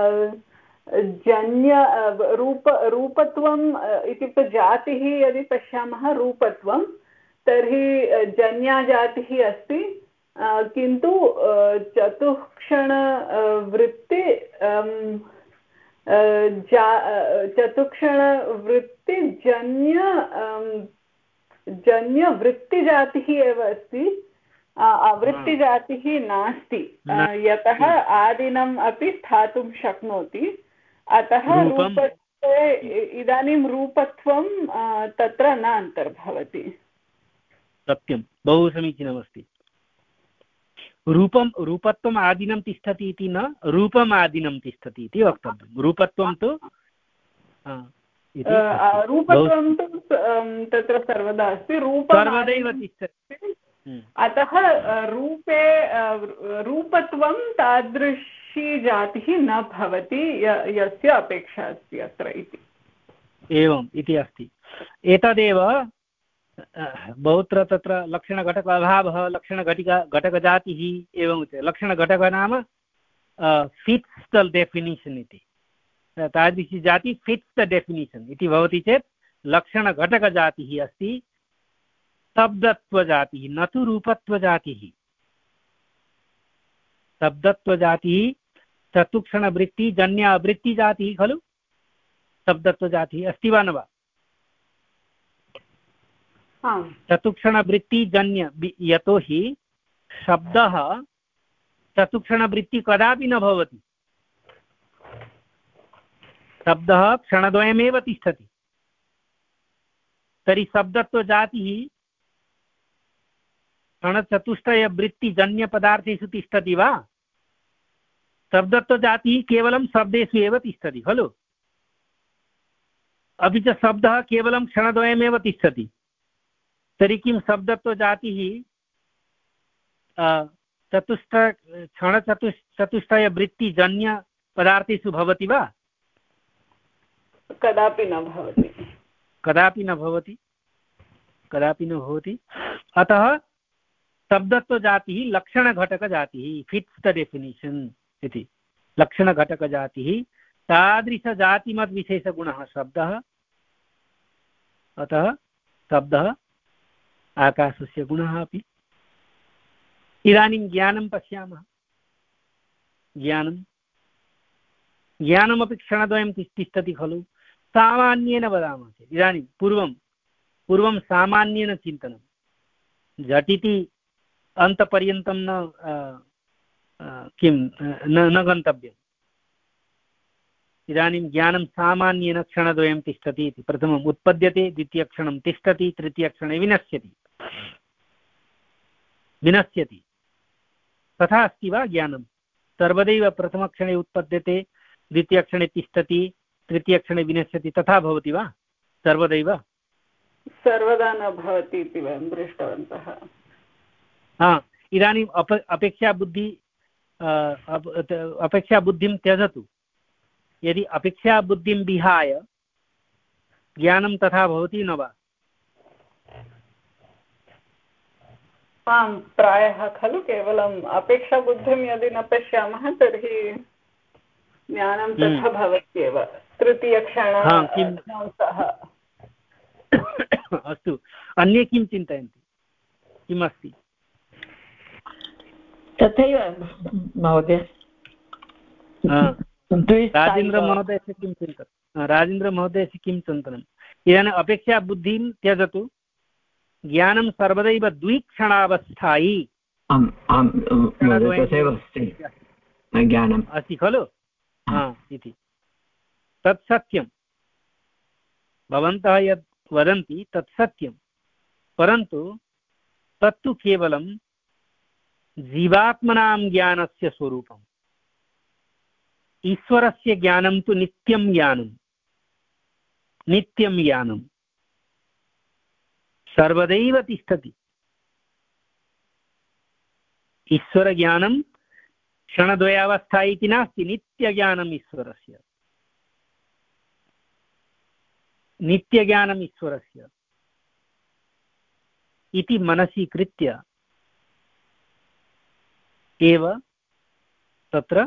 C: जन्य रूप रूपत्वम् इत्युक्ते जातिः यदि पश्यामः रूपत्वं, तर्हि जन्याजातिः अस्ति, किन्तु चतुःक्षणवृत्ति चतुःक्षणवृत्तिजन्य जन्यवृत्तिजातिः एव अस्ति, वृत्तिजातिः नास्ति, यतः आदिनम् अपि स्थातुं शक्नोति। अतः रूपत्वे इदानीं रूपत्वं तत्र न अन्तर्भवति।
A: सत्यं, बहु समीचीनमस्ति। रूपं रूपत्वम् आदिनं तिष्ठति इति न, रूपम् आदिनं तिष्ठति इति वक्तव्यं। रूपत्वं तु
C: रूपत्वं तु तत्र सर्वदा अस्ति, रूपं
A: सर्वदैव तिष्ठति।
C: अतः रूपे रूपत्वं तादृशी जातिः न भवति यस्य अपेक्षा अस्ति अत्र इति।
A: एवम् इति अस्ति। एतदेव बहुत्र तत्र लक्षणघटक अभावः, लक्षणघटिका घटकजातिः एवं लक्षणघटक नाम फिट्स् द डेफिनिशन् इति, तादृशी जाति फिट्स् द डेफिनिशन् इति भवति चेत् लक्षणघटकजातिः अस्ति, शब्दत्वजातिः न तु रूपत्वजातिः। शब्दत्वजातिः चतुक्षणवृत्तिजन्य वृत्तिजातिः खलु शब्दत्वजातिः, अस्ति वा न वा? चतुक्षणवृत्तिजन्य, यतोहि शब्दः चतुक्षणवृत्ति कदापि न भवति, शब्दः क्षणद्वयमेव तिष्ठति। तर्हि शब्दत्वजातिः क्षणचतुष्टयवृत्तिजन्यपदार्थेषु तिष्ठति वा? शब्दत्वजातिः केवलं शब्देषु एव तिष्ठति खलु, अपि च शब्दः केवलं क्षणद्वयमेव तिष्ठति। तर्हि किं शब्दत्वजातिः चतुष्ट क्षणचतुष् चतुष्टयवृत्तिजन्यपदार्थेषु भवति वा?
C: कदापि न भवति,
A: कदापि न भवति, कदापि न भवति। अतः शब्दत्वजातिः लक्षणघटकजातिः, फिट्स् द डेफिनिशन् इति। लक्षणघटकजातिः तादृशजातिमद्विशेषगुणः शब्दः, अतः शब्दः आकाशस्य गुणः अपि। इदानीं ज्ञानं पश्यामः। ज्ञानं ज्ञानमपि क्षणद्वयं तिष्ठति खलु। सामान्येन वदामः चेत्, इदानीं पूर्वं पूर्वं सामान्येन चिन्तनं, झटिति अन्तपर्यन्तं न किं न न गन्तव्यम्। इदानीं ज्ञानं सामान्येन क्षणद्वयं तिष्ठति इति प्रथमम् उत्पद्यते, द्वितीयक्षणं तिष्ठति, तृतीयक्षणे विनश्यति विनश्यति तथा अस्ति वा ज्ञानं? सर्वदैव प्रथमक्षणे उत्पद्यते, द्वितीयक्षणे तिष्ठति, तृतीयक्षणे विनश्यति तथा भवति वा? सर्वदैव
C: सर्वदा न भवति इति वयं दृष्टवन्तः।
A: हा, इदानीम् अप अपेक्षाबुद्धि अपेक्षाबुद्धिं त्यजतु। यदि अपेक्षाबुद्धिं विहाय ज्ञानं तथा भवति न वा?
C: आम्, प्रायः खलु केवलम् अपेक्षाबुद्धिं यदि न पश्यामः तर्हि ज्ञानं तथा भवत्येव। तृतीयक्षणः
A: अस्तु, अन्ये किं चिन्तयन्ति, किमस्ति?
B: तथैव महोदय।
A: राजेन्द्रमहोदयस्य किं चिन्तनं? राजेन्द्रमहोदयस्य किं चिन्तनम्? इदानीम् अपेक्षाबुद्धिं त्यजतु, ज्ञानं सर्वदैव द्विक्षणावस्थायी
D: ज्ञानम्
A: अस्ति खलु इति। तत् सत्यं, भवन्तः यत् वदन्ति तत् सत्यं, परन्तु तत्तु केवलं जीवात्मनां ज्ञानस्य स्वरूपम्। ईश्वरस्य ज्ञानं तु नित्यं ज्ञानं, नित्यं ज्ञानं सर्वदैव तिष्ठति। ईश्वरज्ञानं क्षणद्वयावस्था इति नास्ति, नित्यज्ञानम् ईश्वरस्य, नित्यज्ञानम् ईश्वरस्य इति मनसि कृत्य एव तत्र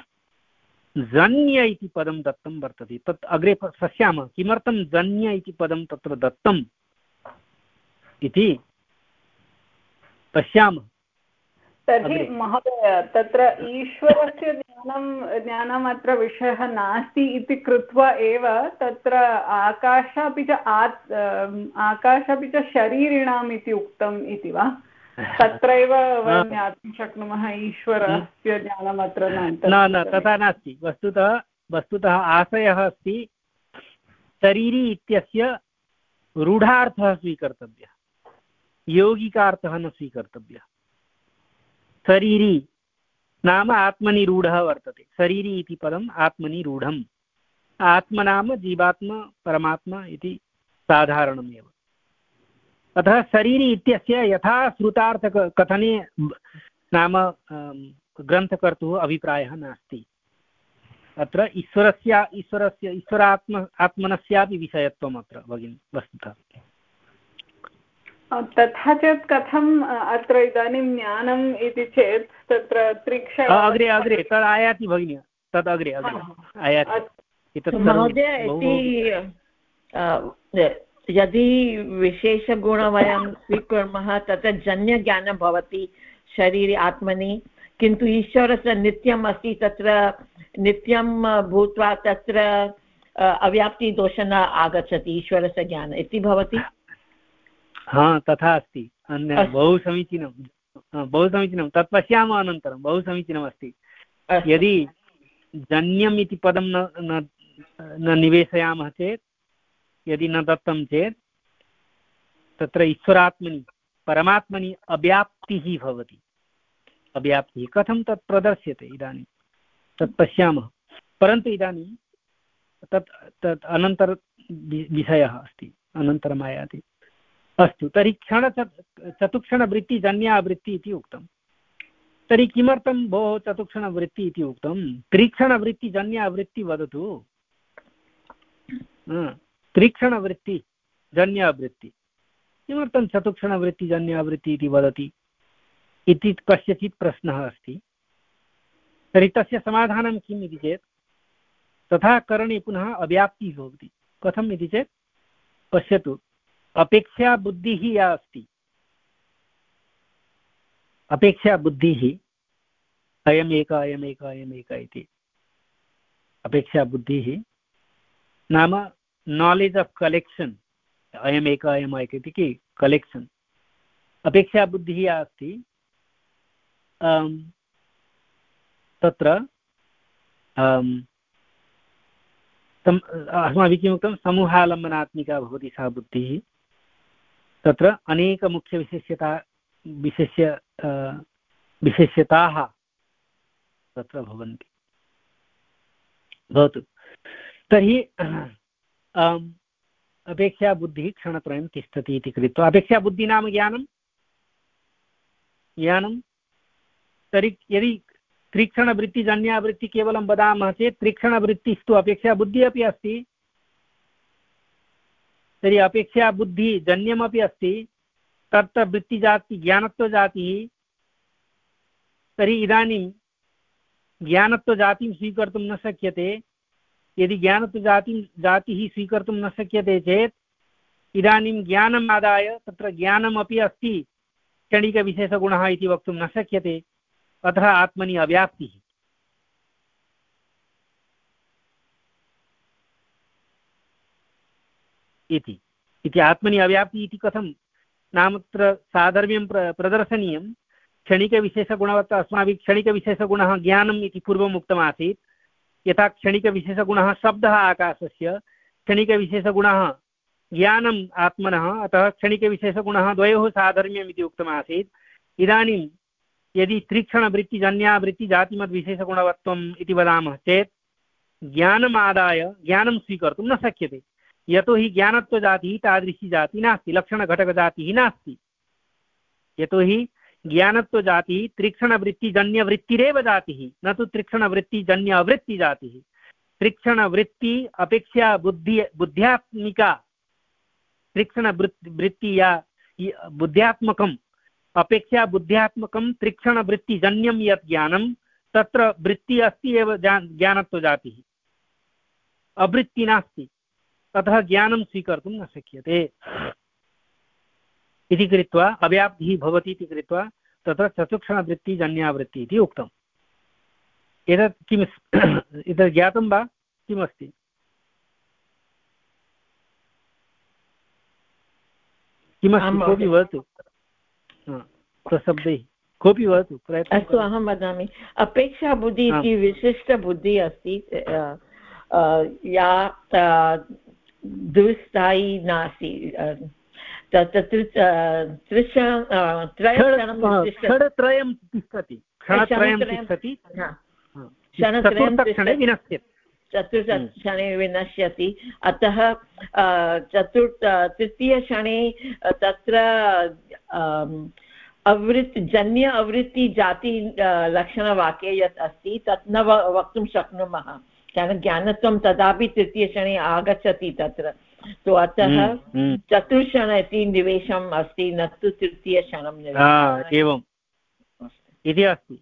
A: जन्य इति पदं दत्तं वर्तते। तत् अग्रे पश्यामः किमर्थं जन्य इति पदं तत्र दत्तम् इति पश्यामः।
C: तर्हि महोदय, तत्र ईश्वरस्य ज्ञानं ज्ञानम् अत्र विषयः नास्ति इति कृत्वा एव तत्र आकाश अपि च आत् आकाश अपि च शरीरिणाम् इति उक्तम् इति वा? तत्रैव वयं ज्ञातुं शक्नुमः ईश्वरस्य ज्ञानम् अत्र
A: न न तथा नास्ति। वस्तुतः वस्तुतः आशयः अस्ति शरीरी इत्यस्य रूढार्थः स्वीकर्तव्यः, यौगिकार्थः न स्वीकर्तव्यः। शरीरी नाम आत्मनि रूढः वर्तते। शरीरी इति पदम् आत्मनि रूढम्। आत्मा नाम जीवात्मा परमात्मा इति साधारणमेव। अतः शरीरी इत्यस्य यथा श्रुतार्थकथने नाम ग्रन्थकर्तुः अभिप्रायः नास्ति। अत्र ईश्वरस्य ईश्वरस्य ईश्वरात्म आत्मनस्यापि विषयत्वम् अत्र भगिनी वस्तुतः।
C: तथा चेत् कथम् अत्र इदानीं ज्ञानम् इति चेत् तत्र त्रिक्षण
A: अग्रे अग्रे तद् आयाति भगिनी, तद् अग्रे अग्रे आयाति।
B: महोदय यदि विशेषगुण वयं स्वीकुर्मः तत्र जन्यज्ञानं भवति शरीरे आत्मनि, किन्तु ईश्वरस्य नित्यम् अस्ति, तत्र नित्यं भूत्वा तत्र अव्याप्तिदोषः न आगच्छति ईश्वरस्य ज्ञानम् इति भवति।
A: हा, तथा अस्ति। अन्य बहु समीचीनं, बहु समीचीनं। तत् पश्यामः अनन्तरं। बहु समीचीनमस्ति। यदि जन्यम् इति पदं न न निवेशयामः चेत्, यदि न दत्तं चेत् तत्र ईश्वरात्मनि परमात्मनि अव्याप्तिः भवति। अव्याप्तिः कथं तत् प्रदर्श्यते इदानीं तत् पश्यामः। परन्तु इदानीं तत् तत् अनन्तर विषयः अस्ति, अनन्तरम् आयाति। अस्तु, तर्हि क्षण चतुक्षणवृत्तिजन्यावृत्ति इति उक्तं। तर्हि किमर्थं भोः चतुक्षणवृत्ति इति उक्तं? त्रिक्षणवृत्तिजन्यावृत्ति वदतु। त्रिक्षणवृत्तिजन्यावृत्ति किमर्थं चतुक्षणवृत्तिजन्यावृत्ति इति वदति इति कस्यचित् प्रश्नः अस्ति। तर्हि तस्य समाधानं किम् इति चेत्, तथा करणे पुनः अव्याप्तिः भवति। कथम् इति चेत् पश्यतु, अपेक्षा बुद्धिः या अस्ति, अपेक्षा बुद्धिः अयमेक अयमेक अयमेक इति अपेक्षा बुद्धिः नाम नॉलेज ऑफ कलेक्शन, अयमेक अयमेक इति कि कलेक्शन। अपेक्षा बुद्धिः या अस्ति तत्र अस्माभिः किमुक्तं समूहालम्बनात्मिका भवति सा बुद्धिः तत्र अनेकमुख्यविशेष्यता विशेष्य विशेष्यताः तत्र भवन्ति भवतु तर्हि अपेक्षा बुद्धिः क्षणत्रयं तिष्ठति इति कृत्वा अपेक्षा बुद्धिः नाम ज्ञानं ज्ञानं तर्हि यदि त्रिक्षणवृत्तिजन्यावृत्ति केवलं वदामः चेत् त्रिक्षणवृत्तिस्तु अपेक्षा बुद्धिः अपि अस्ति तर्हि अपेक्षा बुद्धिः जन्यमपि अस्ति तत्र वृत्तिजाति ज्ञानत्वजातिः तर्हि इदानीं ज्ञानत्वजातिं स्वीकर्तुं न शक्यते यदि ज्ञानत्वजातिं जातिः स्वीकर्तुं न शक्यते चेत् इदानीं ज्ञानम् आदाय तत्र ज्ञानमपि अस्ति क्षणिकविशेषगुणः इति वक्तुं न शक्यते अतः आत्मनि अव्याप्तिः इति इति आत्मनि अव्याप्तिः इति कथं नाम तत्र साधर्म्यं प्र प्रदर्शनीयं क्षणिकविशेषगुणवत् अस्माभिः क्षणिकविशेषगुणः ज्ञानम् इति पूर्वम् उक्तमासीत् यथा क्षणिकविशेषगुणः शब्दः आकाशस्य क्षणिकविशेषगुणः ज्ञानम् आत्मनः अतः क्षणिकविशेषगुणः द्वयोः साधर्म्यम् इति उक्तमासीत् इदानीं यदि त्रिक्षणवृत्तिजन्यावृत्तिजातिमद्विशेषगुणवत्वम् इति वदामः चेत् ज्ञानमादाय ज्ञानं स्वीकर्तुं न शक्यते यतोहि ज्ञानत्वजातिः तादृशी जातिः नास्ति लक्षणघटकजातिः नास्ति यतोहि ज्ञानत्वजातिः त्रिक्षणवृत्तिजन्यवृत्तिरेव जातिः न तु त्रिक्षणवृत्तिजन्य अवृत्तिजातिः त्रिक्षणवृत्ति अपेक्षा बुद्धि बुद्ध्यात्मिका त्रिक्षणवृत्ति या बुद्ध्यात्मकम् अपेक्षा बुद्ध्यात्मकं त्रिक्षणवृत्तिजन्यं यत् ज्ञानं तत्र वृत्ति अस्ति एव ज्ञानत्वजातिः अवृत्ति नास्ति अतः ज्ञानं स्वीकर्तुं न शक्यते इति कृत्वा अव्याप्तिः भवति इति कृत्वा तत्र चतुक्षणवृत्तिजन्यावृत्तिः इति उक्तम् एतत् किम् एतत् ज्ञातं वा किमस्ति किमस्ति कोऽपि वदतु प्रशब्दैः कोऽपि वदतु
B: अस्तु अहं वदामि अपेक्षा बुद्धिः इति विशिष्टबुद्धिः अस्ति या द्विस्थायी नास्ति तत्र
A: क्षणत्रयं तिष्ठति क्षणत्रयं तिष्ठति चतुर्थक्षणे विनश्यति
B: चतुर्थक्षणे विनश्यति अतः चतुर्थ तृतीयक्षणे तत्र अवृत्ति जन्य अवृत्ति जाति लक्षणवाक्ये यत् अस्ति तत् न वक्तुं शक्नुमः कारण ज्ञानत्वं तदापि तृतीयक्षणे आगच्छति तत्र तो अतः चतुर्क्षण इति निवेशम् अस्ति न तु तृतीयक्षणं
A: एवम् इति अस्ति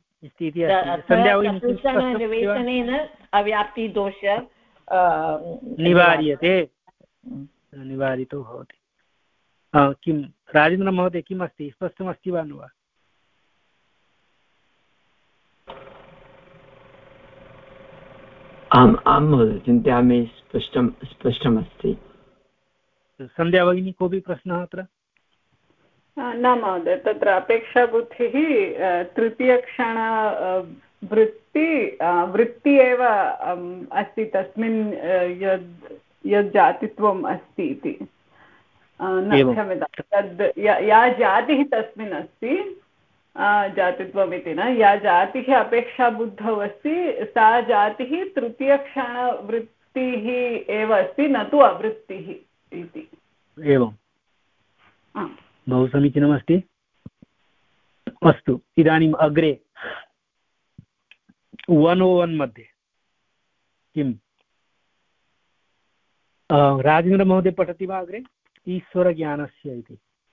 B: निवेशनेन अव्याप्तिदोष
A: निवार्यते निवारितो भवति किं राजेन्द्रमहोदय किम् अस्ति स्पष्टमस्ति वा न वा
D: आम् आं महोदय चिन्तयामि स्पष्टं स्पष्टमस्ति
A: सन्ध्या भगिनी कोऽपि प्रश्नः अत्र
C: न महोदय तत्र अपेक्षाबुद्धिः तृतीयक्षण वृत्ति वृत्ति एव अस्ति तस्मिन् यद् यद् जातित्वम् अस्ति इति न क्षम्यतां तद् या जातिः तस्मिन् अस्ति जातित्वम् इति न या जातिः अपेक्षाबुद्धौ अस्ति सा जातिः तृतीयक्षणवृत्तिः एव अस्ति न तु अवृत्तिः इति
A: एवं बहु समीचीनमस्ति अस्तु इदानीम् अग्रे वन् ओ वन् मध्ये किं राजेन्द्रमहोदय पठति वा अग्रे ईश्वरज्ञानस्य इति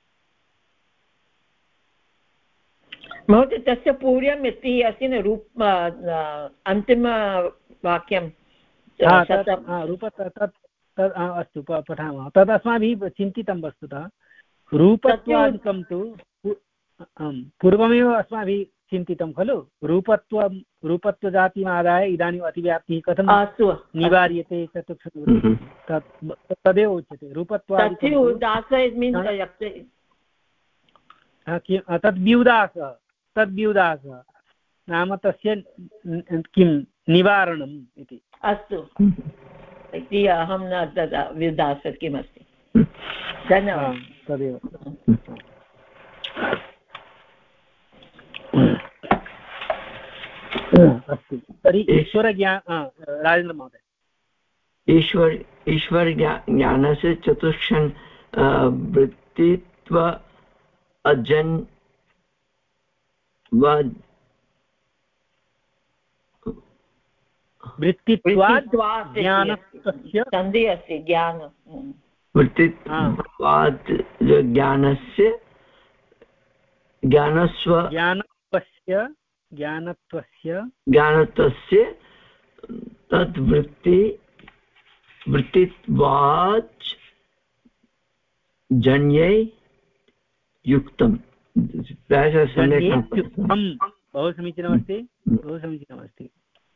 B: महोदय तस्य पूर्वम् इति अस्ति न रूप अन्तिमवाक्यं
A: रूप तत् अस्तु पठामः तद् अस्माभिः चिन्तितं वस्तुतः रूपत्वादिकं तु पूर्वमेव अस्माभिः चिन्तितं खलु रूपत्वं रूपत्वजातिमादाय इदानीम् अतिव्याप्तिः कथं निवार्यते तदेव उच्यते रूपत्वादिकं तद्व्यूदासः तद्व्यूदासः नाम तस्य किं निवारणम् इति
B: अस्तु इति अहं न ददा विदासत् किमस्ति। धन्यवादः।
A: तदेव अस्तु। तर्हि ईश्वरज्ञान राजेन्द्रमहोदय
D: ईश्वर ईश्वर ज्ञानस्य चतुष्षण वृत्तित्व अजन्
A: वृत्तित्वात् ज्ञानस्य
B: सन्धिः अस्ति ज्ञान
D: वृत्तित्वात् ज्ञानस्य ज्ञानस्व
A: ज्ञानत्वस्य ज्ञानत्वस्य
D: ज्ञानत्वस्य तद्वृत्ति वृत्तित्वात् जन्ये युक्तं।
A: बहु समीचीनमस्ति बहु समीचीनमस्ति।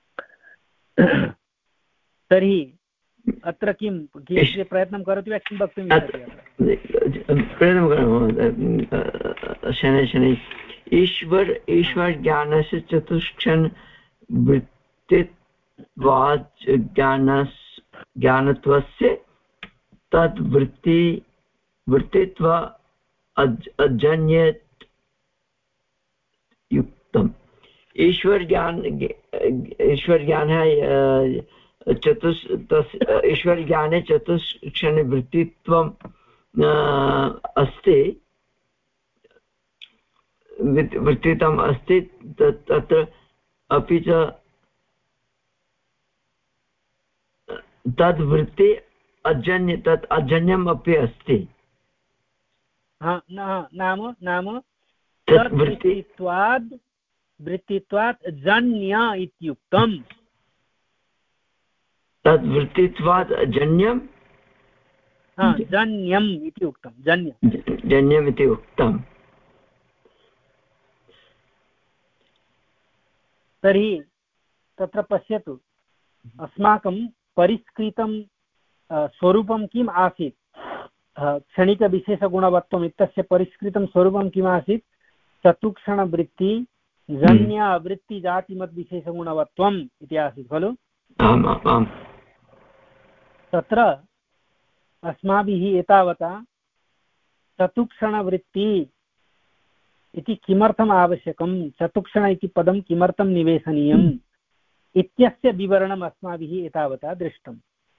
A: तर्हि अत्र किं किञ्चित् प्रयत्नं करोति वा किं वक्तुं
D: प्रयत्नं करोमि शनैः शनैः। ईश्वर ईश्वरज्ञानस्य चतुष्षण वृत्तित्वात् ज्ञानस् ज्ञानत्वस्य तद्वृत्ति वृत्तित्व अजन्यत् युक्तम्। ईश्वर ज्ञान ईश्वर ज्ञान है चतुस् ईश्वर ज्ञाने चतुष्षण वृत्तित्वम् अस्ति वृत्तित्वम् अस्ति तत्र अपि च तद्वृत्ति अजन्य तत् अजन्यम् अपि अस्ति।
A: नाम नाम वृत्तित्वाद् वृत्तित्वात् जन्य इत्युक्तम्।
D: तद्वृत्तित्वात् जन्यं
A: जन्यम् इति उक्तं जन्यं
D: जन्यम् इति उक्तम्।
A: तर्हि तत्र पश्यतु अस्माकं परिष्कृतं स्वरूपं किम् आसीत्। क्षणिकविशेषगुणवत्वम् इत्यस्य परिष्कृतं स्वरूपं किम् आसीत्। चतुक्षणवृत्ति जन्य अवृत्तिजातिमद्विशेषगुणवत्वम् इति आसीत् खलु। तत्र अस्माभिः एतावता चतुक्षणवृत्ति इति किमर्थम् आवश्यकं चतुक्षण इति पदं किमर्थं निवेशनीयम् इत्यस्य विवरणम् अस्माभिः एतावता दृष्टम्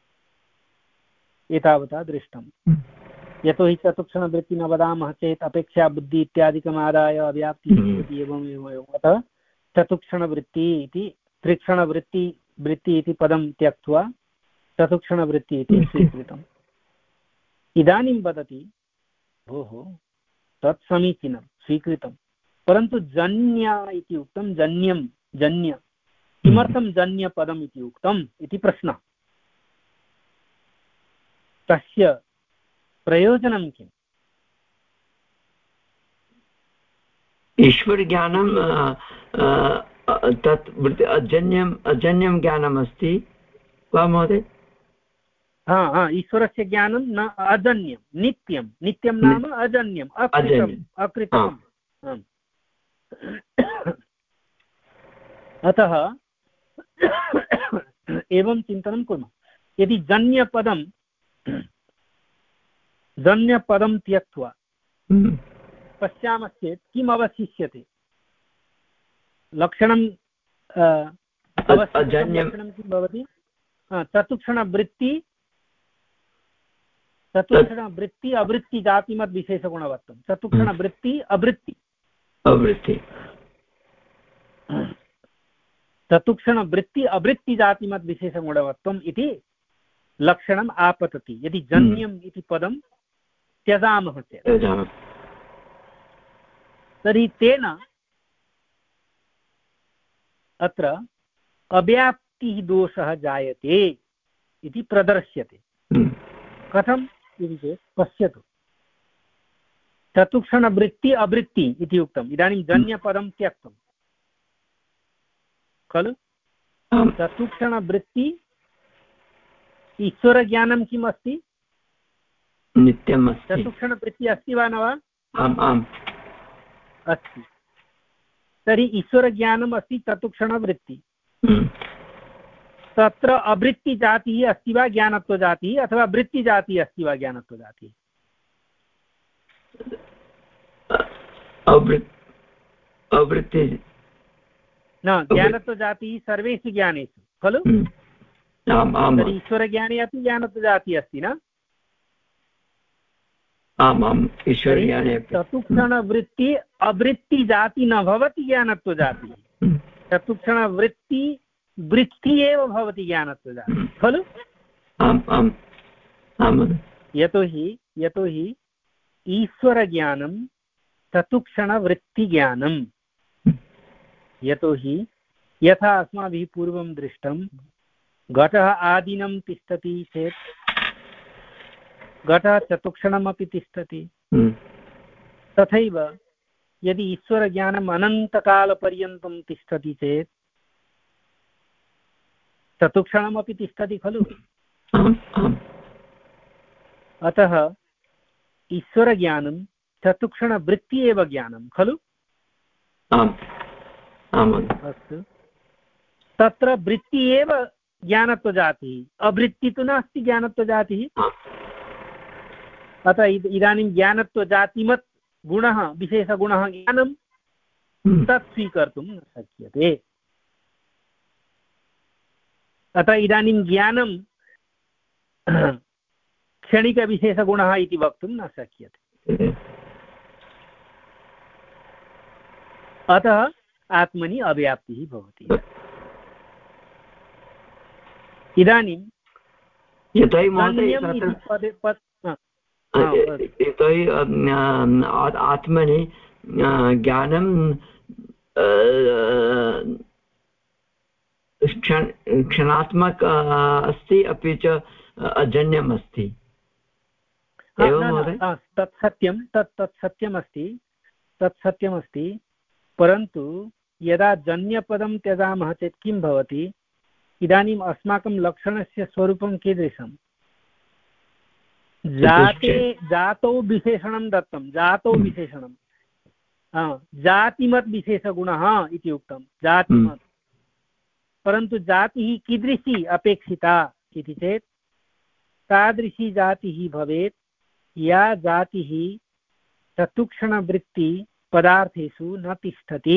A: एतावता दृष्टम्। यतोहि चतुक्षणवृत्ति न वदामः चेत् अपेक्षा बुद्धि इत्यादिकमादाय अव्याप्तिः एवमेव अतः चतुक्षणवृत्ति इति त्रिक्षणवृत्ति वृत्ति इति पदं त्यक्त्वा चतुक्षणवृत्ति इति स्वीकृतम्। इदानीं वदति भोः तत् समीचीनं स्वीकृतं परन्तु जन्य इति उक्तं जन्यं जन्य किमर्थं जन्यपदम् इति उक्तम् इति प्रश्नः। तस्य प्रयोजनं किम्।
D: ईश्वरज्ञानं तत् अजन्यम् अजन्यं ज्ञानम् अस्ति वा महोदय।
A: हा हा ईश्वरस्य ज्ञानं न अजन्यं नित्यं नित्यं नाम अजन्यम् अकृतम् अकृतम्। अतः एवं चिन्तनं कुर्मः। यदि जन्यपदं जन्यपदं त्यक्त्वा पश्यामश्चेत् किम् अवशिष्यते लक्षणं लक्षणं किं भवति। चतुक्षणवृत्ति चतुक्षणवृत्ति अवृत्ति जातिमद् विशेषगुणवत्वं चतुक्षणवृत्ति अवृत्ति
D: अवृत्ति
A: चतुक्षणवृत्ति अवृत्ति जातिमद् विशेषगुणवत्वम् इति लक्षणम् आपतति यदि जन्यम् इति पदं त्यजामः चेत्। तर्हि तेन अत्र अव्याप्तिः दोषः जायते इति प्रदर्श्यते। कथम् इति चेत् पश्यतु चतुक्षणवृत्ति अवृत्ति इति उक्तम्। इदानीं जन्यपदं त्यक्तं खलु। चतुक्षणवृत्ति ईश्वरज्ञानं किम् अस्ति
D: नित्यम् अस्ति।
A: चतुक्षणवृत्ति अस्ति वा न वा।
D: आम् आम्
A: अस्ति। तर्हि ईश्वरज्ञानम् अस्ति चतुक्षणवृत्ति तत्र अवृत्तिजातिः अस्ति वा ज्ञानत्वजातिः अथवा वृत्तिजातिः अस्ति वा ज्ञानत्वजातिः?
D: अवृत्ति
A: न, ज्ञानत्वजातिः सर्वेषु ज्ञानेषु खलु? तर्हि ईश्वरज्ञाने अपि ज्ञानत्वजातिः अस्ति न?
D: आमाम्, ईश्वरज्ञाने
A: चतुक्षणवृत्ति अवृत्तिजाति न भवति ज्ञानत्वजातिः। चतुक्षणवृत्ति वृत्ति एव भवति ज्ञानत्वजातिः खलु? यतोहि यतोहि ईश्वरज्ञानं चतुक्षणवृत्तिज्ञानं। यतोहि यथा अस्माभिः पूर्वं दृष्टं घटः आदिनं तिष्ठति चेत् घटः चतुक्षणमपि तिष्ठति। तथैव यदि ईश्वरज्ञानम् अनन्तकालपर्यन्तं तिष्ठति चेत् चतुक्षणमपि तिष्ठति खलु? अतः ईश्वरज्ञानं चतुक्षणवृत्ति एव ज्ञानं खलु? अस्तु, तत्र वृत्ति एव ज्ञानत्वजातिः, अवृत्ति तु नास्ति ज्ञानत्वजातिः। अतः इदानीं ज्ञानत्वजातिमत् गुणः विशेषगुणः ज्ञानं तत् स्वीकर्तुं न शक्यते। अतः इदानीं ज्ञानं क्षणिकविशेषगुणः इति वक्तुं न शक्यते। अतः आत्मनि अव्याप्तिः भवति। इदानीं
D: यतोहि आत्मनि ज्ञानं क्षणात्मक अस्ति अपि च अजन्यम् अस्ति।
A: तत् सत्यं, तत् तत् सत्यमस्ति, तत् सत्यमस्ति। परन्तु यदा जन्यपदं त्यजामः चेत् किं भवति? इदानीम् अस्माकं लक्षणस्य स्वरूपं कीदृशं? जाते जातौ विशेषणं दत्तं, जातौ विशेषणं जातिमत् विशेषगुणः इति उक्तं, जातिमत्। परन्तु जातिः कीदृशी अपेक्षिता इति चेत् तादृशी जातिः भवेत् या जातिः चतुक्षणवृत्ति पदार्थेषु न तिष्ठति।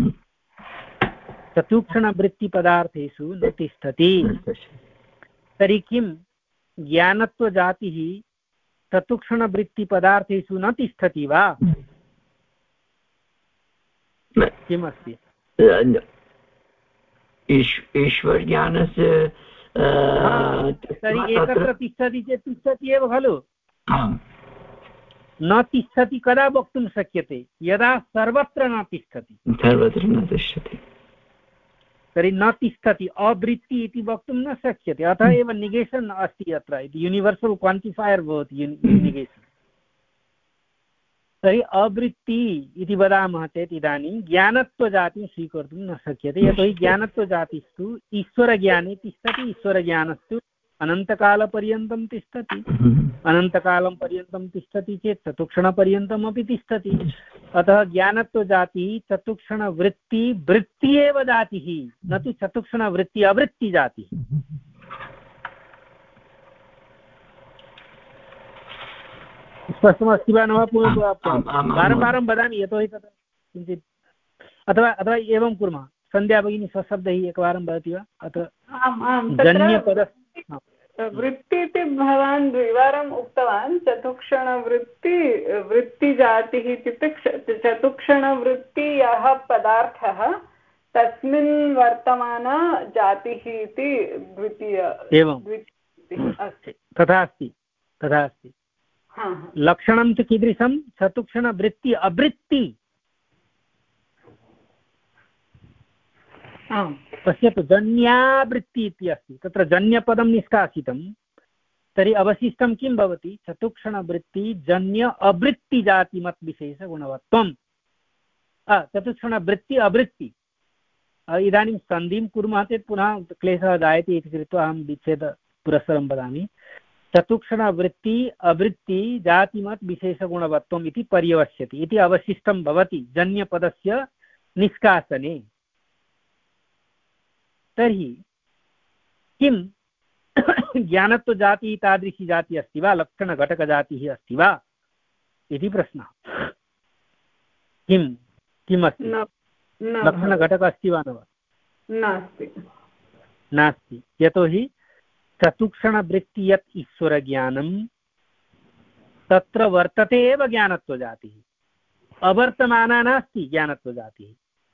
A: चतुक्षणवृत्तिपदार्थेषु न तिष्ठति। तर्हि किं ज्ञानत्वजातिः चतुक्षणवृत्तिपदार्थेषु न तिष्ठति वा? किमस्ति?
D: ईश्वरज्ञानस्य
A: तर्हि एकत्र तिष्ठति चेत् तिष्ठति एव खलु? न तिष्ठति कदा वक्तुं शक्यते? यदा सर्वत्र न तिष्ठति।
D: सर्वत्र न तिष्ठति
A: तर्हि न तिष्ठति अवृत्ति इति वक्तुं न शक्यते। अतः एव निगेशन् अस्ति अत्र, इति यूनिवर्सल् क्वान्टिफायर् भवति निगेशन्। तर्हि अवृत्ति इति वदामः चेत् इदानीं ज्ञानत्वजातिं स्वीकर्तुं न शक्यते। यतोहि ज्ञानत्वजातिस्तु ईश्वरज्ञाने तिष्ठति, ईश्वरज्ञानस्तु अनन्तकालपर्यन्तं तिष्ठति। अनन्तकालं पर्यन्तं तिष्ठति चेत् चतुक्षणपर्यन्तम् अपि तिष्ठति। अतः ज्ञानत्वजातिः चतुक्षणवृत्ति वृत्ति एव जातिः, न तु चतुक्षणवृत्ति अवृत्तिजातिः। स्पष्टमस्ति वा न वा? वारं वारं वदामि यतोहि तत्र किञ्चित्, अथवा अथवा एवं कुर्मः, सन्ध्या भगिनी स्वशब्दैः एकवारं वदति वा? अत्र जन्यपद
C: वृत्ति इति भवान् द्विवारम् उक्तवान्। चतुक्षणवृत्ति वृत्तिजातिः इत्युक्ते चतुक्षणवृत्ति यः पदार्थः तस्मिन् वर्तमाना जातिः इति द्वितीय
A: एवं अस्ति। तथा अस्ति, तथा अस्ति। लक्षणं तु कीदृशं? चतुक्षणवृत्ति अवृत्ति। पश्यतु, जन्यावृत्ति इति अस्ति, तत्र जन्यपदं निष्कासितं। तर्हि अवशिष्टं किं भवति? चतुक्षणवृत्ति जन्य अवृत्तिजातिमत् विशेषगुणवत्वं। चतुक्षणवृत्ति अवृत्ति। इदानीं सन्धिं कुर्मः चेत् पुनः क्लेशः जायते इति कृत्वा अहं विच्छेदपुरस्सरं वदामि। चतुक्षणवृत्ति अवृत्ति जातिमत् विशेषगुणवत्वम् इति पर्यवस्यति इति अवशिष्टं भवति जन्यपदस्य निष्कासने। तर्हि किं ज्ञानत्वजातिः तादृशी जातिः अस्ति वा, लक्षणघटकजातिः अस्ति वा इति प्रश्नः। किं किम् अस्ति, लक्षणघटकः अस्ति वा न वा?
C: नास्ति
A: नास्ति, यतोहि चतुक्षणवृत्ति यत् ईश्वरज्ञानं तत्र वर्तते एव ज्ञानत्वजातिः, अवर्तमाना नास्ति ज्ञानत्वजातिः।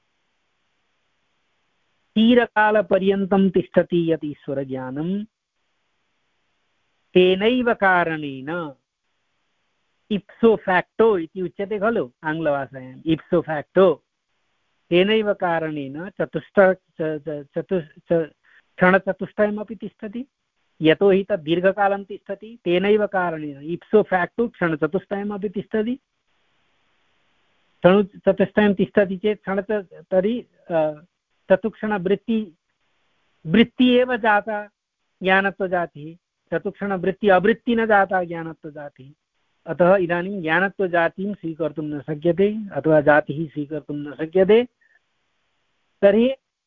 A: चिरकालपर्यन्तं तिष्ठति यत् ईश्वरज्ञानं तेनैव कारणेन इप्सो फैक्टो इति उच्यते खलु आङ्ग्लभाषायाम्, इप्सो फैक्टो, तेनैव कारणेन चतुष्ट चतु क्षणचतुष्टयमपि तिष्ठति, यतोहि तद् दीर्घकालं तिष्ठति, तेनैव कारणेन इप्सो फैक्टो क्षणचतुष्टयमपि तिष्ठति। क्षणचतुष्टयं तिष्ठति चेत् क्षण तर्हि चतुक्षणवृत्ति वृत्ति एव जाता ज्ञानत्वजातिः, चतुक्षणवृत्ति अवृत्ति न जाता ज्ञानत्वजातिः। अतः इदानीं ज्ञानत्वजातिं स्वीकर्तुं न शक्यते अथवा जातिः स्वीकर्तुं न शक्यते। तर्हि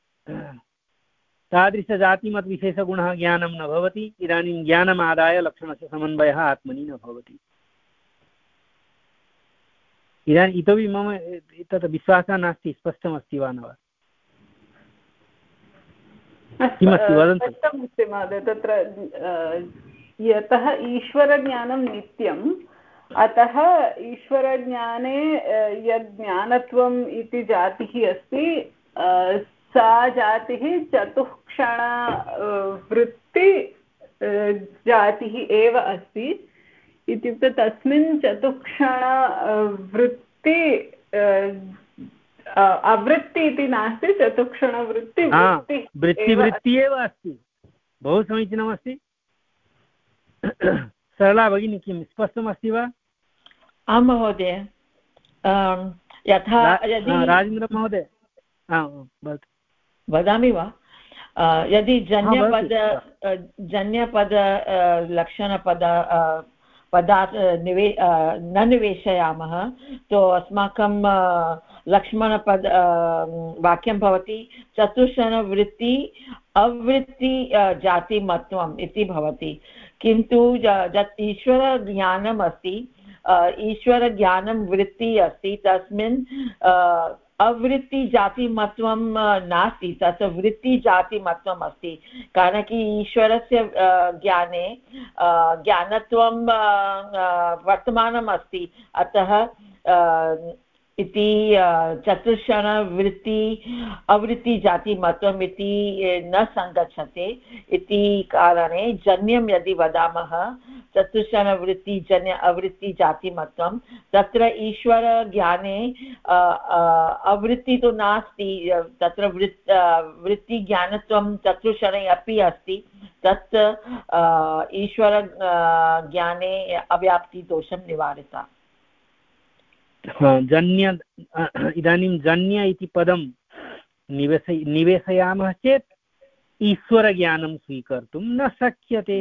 A: तादृशजातिमत् विशेषगुणः ज्ञानं न भवति। इदानीं ज्ञानमादाय लक्षणस्य समन्वयः आत्मनि न भवति। इदानीम् इतोपि मम तत् विश्वासः नास्ति, स्पष्टमस्ति वा न वा? किमस्ति वदन्तु।
C: स्पष्टमस्ति महोदय। तत्र यतः ईश्वरज्ञानं नित्यम्, अतः ईश्वरज्ञाने यद् ज्ञानत्वम् इति जातिः अस्ति सा जातिः चतुःक्षण वृत्ति जातिः एव अस्ति। इत्युक्ते तस्मिन् चतुःक्षण वृत्ति अवृत्ति इति नास्ति, चतुःक्षणवृत्ति
A: वृत्तिवृत्ति एव अस्ति। बहु समीचीनमस्ति। सरला भगिनी, किं स्पष्टमस्ति वा?
B: आं महोदय। यथा
A: राजेन्द्र महोदय
B: वदामि वा? यदि जन्यपद जन्यपद लक्षणपद पदार्थ निवे न निवेशयामः तो अस्माकं लक्ष्मणपद वाक्यं भवति चतुष्षणवृत्ति अवृत्ति जातिमत्वम् इति भवति। किन्तु यत् ईश्वरज्ञानम् अस्ति, ईश्वरज्ञानं वृत्ति अस्ति, तस्मिन् अवृत्तिजातिमत्वं नास्ति, तत् वृत्तिजातिमत्वम् अस्ति। कारण कि ईश्वरस्य ज्ञाने ज्ञानत्वं वर्तमानम् अस्ति, अतः इति चतुष्षणवृत्ति अवृत्तिजातिमत्वम् इति न सङ्गच्छते। इति कारणे जन्यं यदि वदामः चतुष्षणवृत्ति जन्य अवृत्तिजातिमत्वं, तत्र ईश्वरज्ञाने अवृत्ति तु नास्ति, तत्र वृत् वृत्तिज्ञानत्वं चतुष्षणे अपि अस्ति। तत् ईश्वर ज्ञाने अव्याप्तिदोषं निवारिता।
A: जन्य इदानीं जन्य इति पदं निवेश निवेशयामः चेत् ईश्वरज्ञानं स्वीकर्तुं न शक्यते।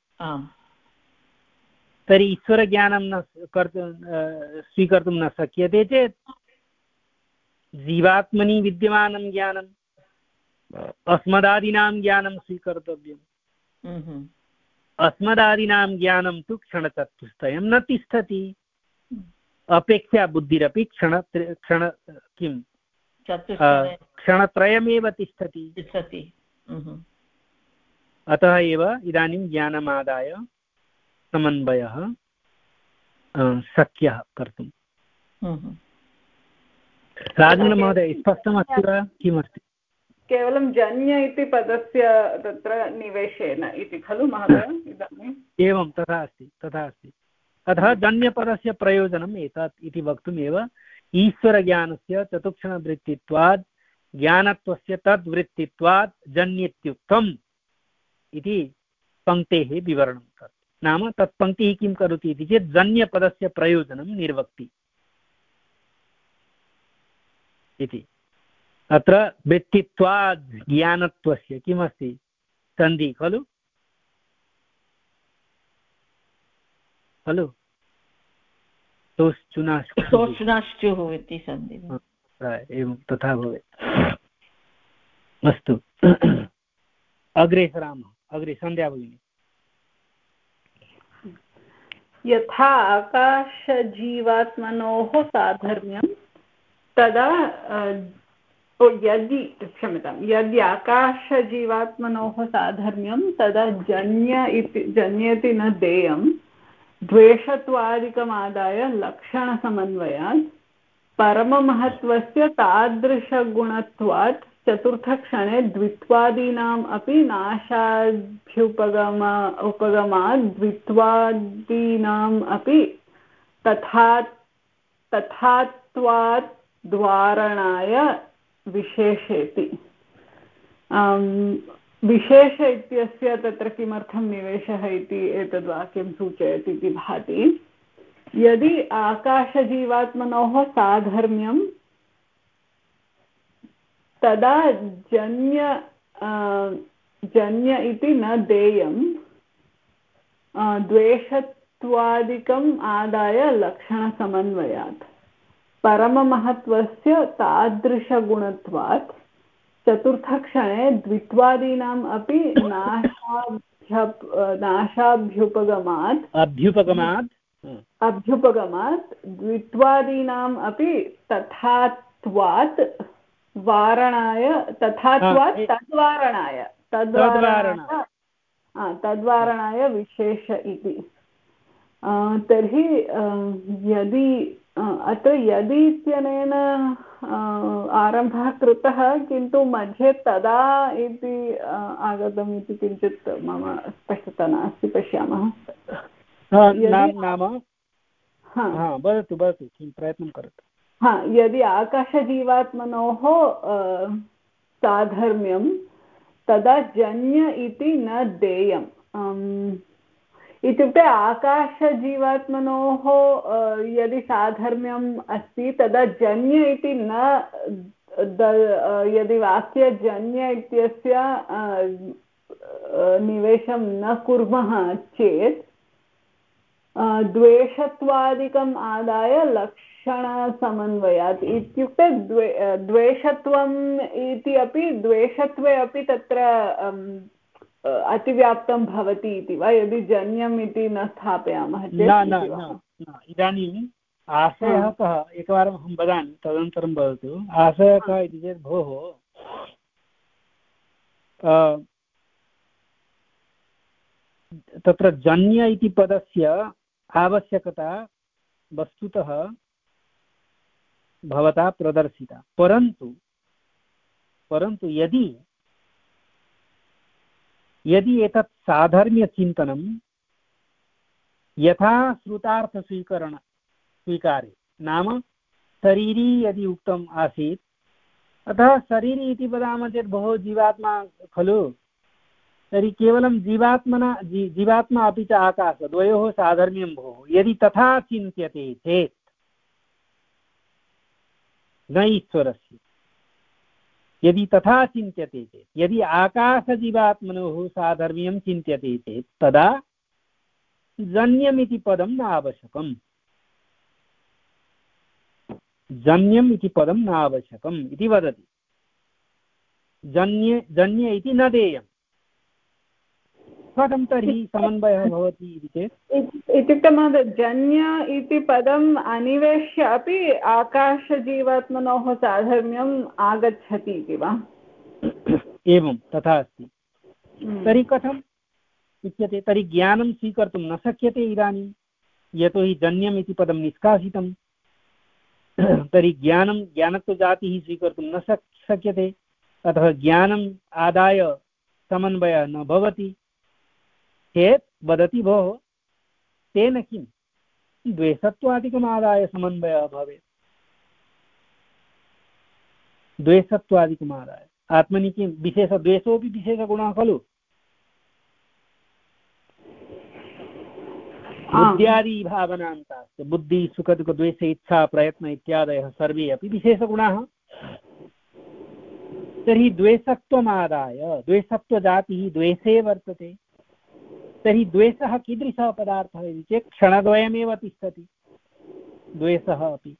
A: तर्हि ईश्वरज्ञानं न कर्तुं स्वीकर्तुं न शक्यते चेत् जीवात्मनि विद्यमानं ज्ञानम् अस्मदादीनां ज्ञानं स्वीकर्तव्यम्। अस्मदादीनां ज्ञानं तु क्षणचतुष्टयं न तिष्ठति। अपेक्षा बुद्धिरपि क्षण क्षण किं क्षणत्रयमेव तिष्ठति। अतः एव इदानीं ज्ञानमादाय समन्वयः शक्यः कर्तुं। राजेन्द्र महोदय, स्पष्टमस्ति वा? किमस्ति?
C: केवलं जन्य इति पदस्य तत्र निवेशेन इति खलु महोदय इदानीम्?
A: एवं, तथा अस्ति, तथा अस्ति। अतः जन्यपदस्य प्रयोजनम् एतत् इति वक्तुमेव ईश्वरज्ञानस्य चतुक्षणवृत्तित्वात् ज्ञानत्वस्य तद्वृत्तित्वात् जन्यत्युक्तम् इति पङ्क्तेः विवरणं तत्। नाम तत् पङ्क्तिः किं करोति इति चेत् जन्यपदस्य प्रयोजनं निर्वक्ति इति। अत्र वृत्तित्वात् ज्ञानत्वस्य किमस्ति? सन्धि खलु खलु
B: सोचुनाश्चुः इति सन्धि।
A: एवं तथा भवेत्। अस्तु, अग्रे सरामः। अग्रे सन्ध्या भगिनी।
C: यथा आकाशजीवात्मनोः साधर्म्यं तदा ओ यदि क्षम्यतां यदि आकाशजीवात्मनोः साधर्म्यं तदा जन्य इति जन्येति न देयं द्वेषत्वादिकमादाय लक्षणसमन्वयात् परममहत्त्वस्य तादृशगुणत्वात् चतुर्थक्षणे द्वित्वादीनाम् अपि नाशाभ्युपगम उपगमात् द्वित्वादीनाम् अपि तथा तथात्वात् द्वारणाय विशेषेति। विशेष इत्यस्य तत्र किमर्थं निवेशः इति एतद्वाक्यं सूचयति इति भाति। यदि आकाशजीवात्मनोः साधर्म्यं तदा जन्य जन्य इति न देयं द्वेषत्वादिकम् आदाय लक्षणसमन्वयात् परममहत्त्वस्य तादृशगुणत्वात् चतुर्थक्षणे द्वित्वादीनाम् अपि नाशाभ्यप नाशाभ्युपगमात्
A: अभ्युपगमात्
C: अभ्युपगमात् द्वित्वादीनाम् अपि तथात्वात् वारणाय तथात्वात् तद्वारणाय तद्वारणाय तद्वारणाय विशेष इति। तर्हि यदि अत्र यदि इत्यनेन आरम्भः कृतः किन्तु मध्ये तदा इति आगतम् इति किञ्चित् मम स्पष्टता नास्ति, पश्यामः।
A: नाम वदतु वदतु प्रयत्नं करोतु।
C: हा यदि आकाशजीवात्मनोः साधर्म्यं तदा जन्य इति न देयम् इत्युक्ते आकाशजीवात्मनोः यदि साधर्म्यम् अस्ति तदा जन्य इति न यदि वाक्यजन्य इत्यस्य निवेशं न कुर्मः चेत् द्वेषत्वादिकम् आदाय लक्षणसमन्वयात् इत्युक्ते द्वे द्वेषत्वम् इति अपि द्वेषत्वे अपि तत्र अतिव्याप्तं भवति इति वा यदि जन्यम् इति न स्थापयामः चेत्?
A: इदानीम् आशयः कः एकवारम् अहं वदामि तदनन्तरं वदतु। आशयः कः इति चेत् भोः तत्र जन्य इति पदस्य आवश्यकता वस्तुतः भवता प्रदर्शिता, परन्तु परन्तु यदि यदि एतत् साधर्म्यचिन्तनं यथा श्रुतार्थस्वीकरण स्वीकारे, नाम शरीरी यदि उक्तम् आसीत्, अतः शरीरी इति वदामः चेत् बहु जीवात्मा खलु, तर्हि केवलं जीवात्मना जी जीवात्मा अपि च आकाश द्वयोः साधर्म्यं भोः यदि तथा चिन्त्यते चेत् न ईश्वरस्य, यदि तथा चिन्त्यते चेत् यदि आकाशजीवात्मनोः साधर्म्यं चिन्त्यते चेत् तदा जन्यमिति पदं न आवश्यकम्, जन्यम् इति पदं न आवश्यकम् इति वदति। जन्य जन्य इति न देयम्, कथं तर्हि समन्वयः भवति इति चेत्
C: इत्युक्ते महोदय जन्य इति पदम् अनिवेश्य अपि आकाशजीवात्मनोः साधर्म्यम् आगच्छति इति वा?
A: एवं तथा अस्ति। तर्हि कथम् उच्यते? तर्हि ज्ञानं स्वीकर्तुं न शक्यते इदानीं, यतोहि जन्यम् इति पदं निष्कासितं। तर्हि ज्ञानं ज्ञानत्वजातिः स्वीकर्तुं न शक्यते, अतः ज्ञानम् आदाय समन्वयः न भवति चेत् वदति भोः तेन किं द्वेषत्वादिकम् आदाय समन्वयः भवेत्। द्वेषत्वादिकम् आदाय आत्मनि किं विशेषद्वेषोऽपि विशेषगुणः खलु, बुद्ध्यादि भावनान्ताश्च बुद्धि सुख दुःख द्वेष इच्छा प्रयत्न इत्यादयः सर्वे अपि विशेषगुणाः। तर्हि द्वेषत्वमादाय द्वेषत्वजातिः द्वेषे वर्तते, तर्हि द्वेषः कीदृशः पदार्थः इति चेत् क्षणद्वयमेव तिष्ठति। द्वेषः अपि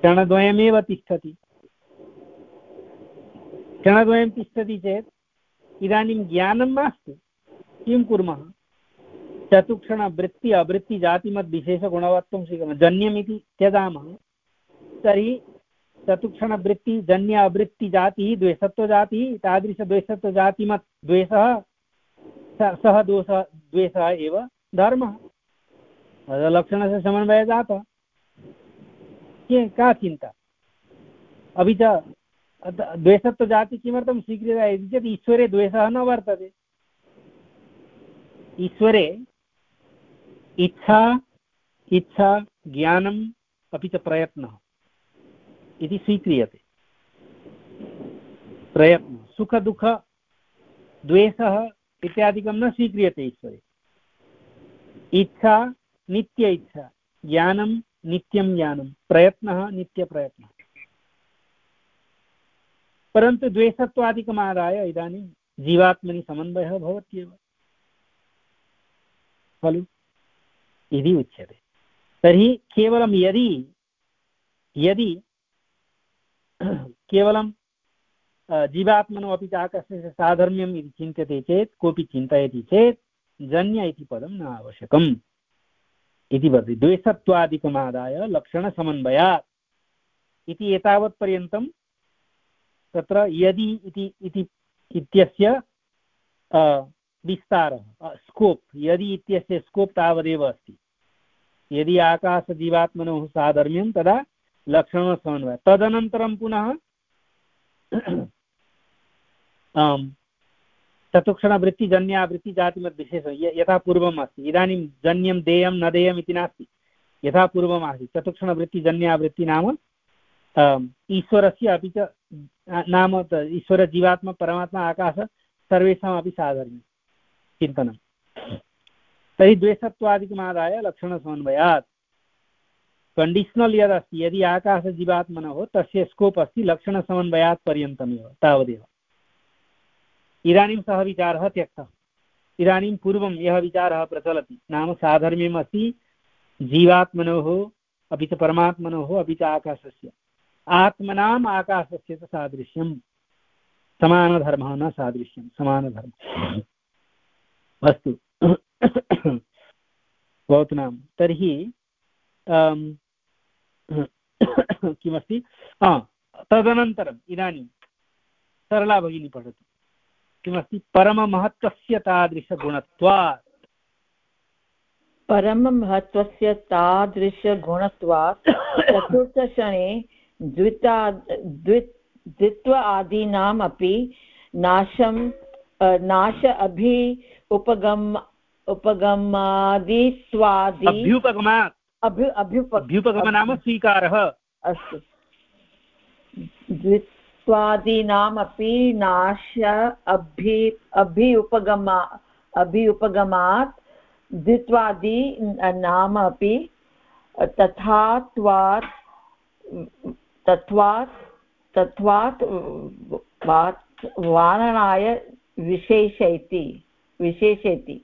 A: क्षणद्वयमेव तिष्ठति, क्षणद्वयं तिष्ठति चेत् इदानीं ज्ञानं मास्तु, किं कुर्मः? चतुक्षणवृत्ति अवृत्तिजातिमद्विशेषगुणवत्वं स्वीकुर्मः, जन्यमिति त्यजामः। तर्हि चतुक्षणवृत्ति जन्य अवृत्तिजातिः द्वेषत्वजातिः, तादृशद्वेषत्वजातिमत् द्वेषः सः दोषः द्वेषः एव धर्मः, लक्षणस्य समन्वयः जातः। का चिन्ता? अपि च द्वेषत्वजाति किमर्थं स्वीक्रियते इति चेत् ईश्वरे द्वेषः न वर्तते। ईश्वरे इच्छा इच्छा ज्ञानम् अपि च प्रयत्नः इति स्वीक्रियते। प्रयत्नः सुख दुःख द्वेषः इत्यादिकं न स्वीक्रियते ईश्वरे। इच्छा नित्य इच्छा, ज्ञानं नित्यं ज्ञानं, प्रयत्नः नित्यप्रयत्नः। परन्तु द्वेषत्वादिकमादाय इदानीं जीवात्मनि समन्वयः भवत्येव खलु इति उच्यते। तर्हि केवलं यदि यदि केवलं जीवात्मनो अपि च आकाशस्य साधर्म्यम् इति चिन्त्यते चेत्, कोऽपि चिन्तयति चेत् जन्य इति पदं न आवश्यकम् इति वदति। द्वेषत्वादिकमादाय लक्षणसमन्वयात् इति एतावत्पर्यन्तं तत्र यदि इति इति इत्यस्य विस्तारः, स्कोप्, यदि इत्यस्य स्कोप् तावदेव अस्ति। यदि आकाशजीवात्मनोः साधर्म्यं तदा लक्षणसमन्वयः। तदनन्तरं पुनः चतुक्षणवृत्तिजन्यावृत्तिजातिमद्विशेषः यथा पूर्वम् अस्ति। इदानीं जन्यं देयं न देयम् इति नास्ति, यथा पूर्वम् आसीत्। चतुक्षणवृत्तिजन्यावृत्ति नाम ईश्वरस्य अपि च नाम ईश्वर जीवात्मा परमात्मा आकाश सर्वेषामपि साधर्म्यं चिन्तनं। तर्हि द्वेषत्वादिकमादाय लक्षणसमन्वयात् कण्डीशनल् यदस्ति, यदि आकाशजीवात्मनः तस्य स्कोप् अस्ति लक्षणसमन्वयात् पर्यन्तमेव, तावदेव। इदानीं सः विचारः त्यक्तः। इदानीं पूर्वं यः विचारः प्रचलति नाम साधर्म्यम् अस्ति जीवात्मनोः अपि च परमात्मनोः अपि च आकाशस्य, आत्मनाम् आकाशस्य च सादृश्यं, समानधर्मः न सादृश्यं, समानधर्मः। अस्तु भवतु नाम। तर्हि किमस्ति? तदनन्तरम् इदानीं सरला भगिनी पठतु। किमस्ति? परममहत्त्वस्य तादृशगुणत्वात्।
B: परममहत्त्वस्य तादृशगुणत्वात् चतुर्थक्षणे द्विता द्वि द्वित्व आदीनाम् अपि नाशं नाश अभि उपगम उपगमादित्वादि
A: अभ्युपगमात्
B: अभ्यु
A: अभ्युपगम नाम स्वीकारः।
B: अस्तु। द्वित्वादीनामपि नाश अभि अभि उपगमा अभि उपगमात् द्वित्वादि नाम अपि तथात्वात् तत्वात् तत्वात् वारणाय विशेषयति विशेषयति।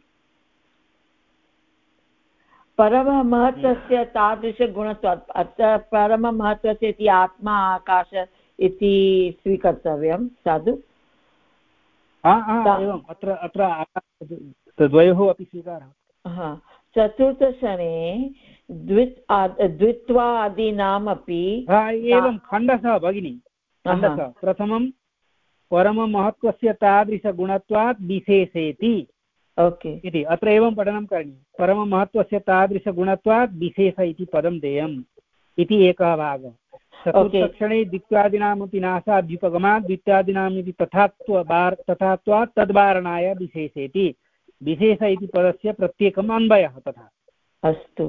B: परममहत्त्वस्य तादृशगुणत्वात्, अत्र परममहत्त्वस्य इति आत्मा आकाश इति स्वीकर्तव्यं साधु।
A: एवम् अत्र अत्र द्वयोः अपि स्वीकारः।
B: चतुर्थक्षणे द्वित् द्वित्वादीनामपि
A: एवं खण्डशः भगिनी, खण्डशः। प्रथमं परममहत्त्वस्य तादृशगुणत्वात् विशेषेति
B: ओके
A: इति, अत्र एवं पठनं करणीयं। परममहत्त्वस्य तादृशगुणत्वात् विशेष इति पदं देयम् इति एकः भागः। चतुर्थक्षणे द्वित्वादीनामपि नाशाद्युपगमात् द्वित्वादीनाम् इति तथात्व तथात्वात् तद्वारणाय विशेषेति, विशेष इति पदस्य प्रत्येकम् अन्वयः तथा।
B: अस्तु।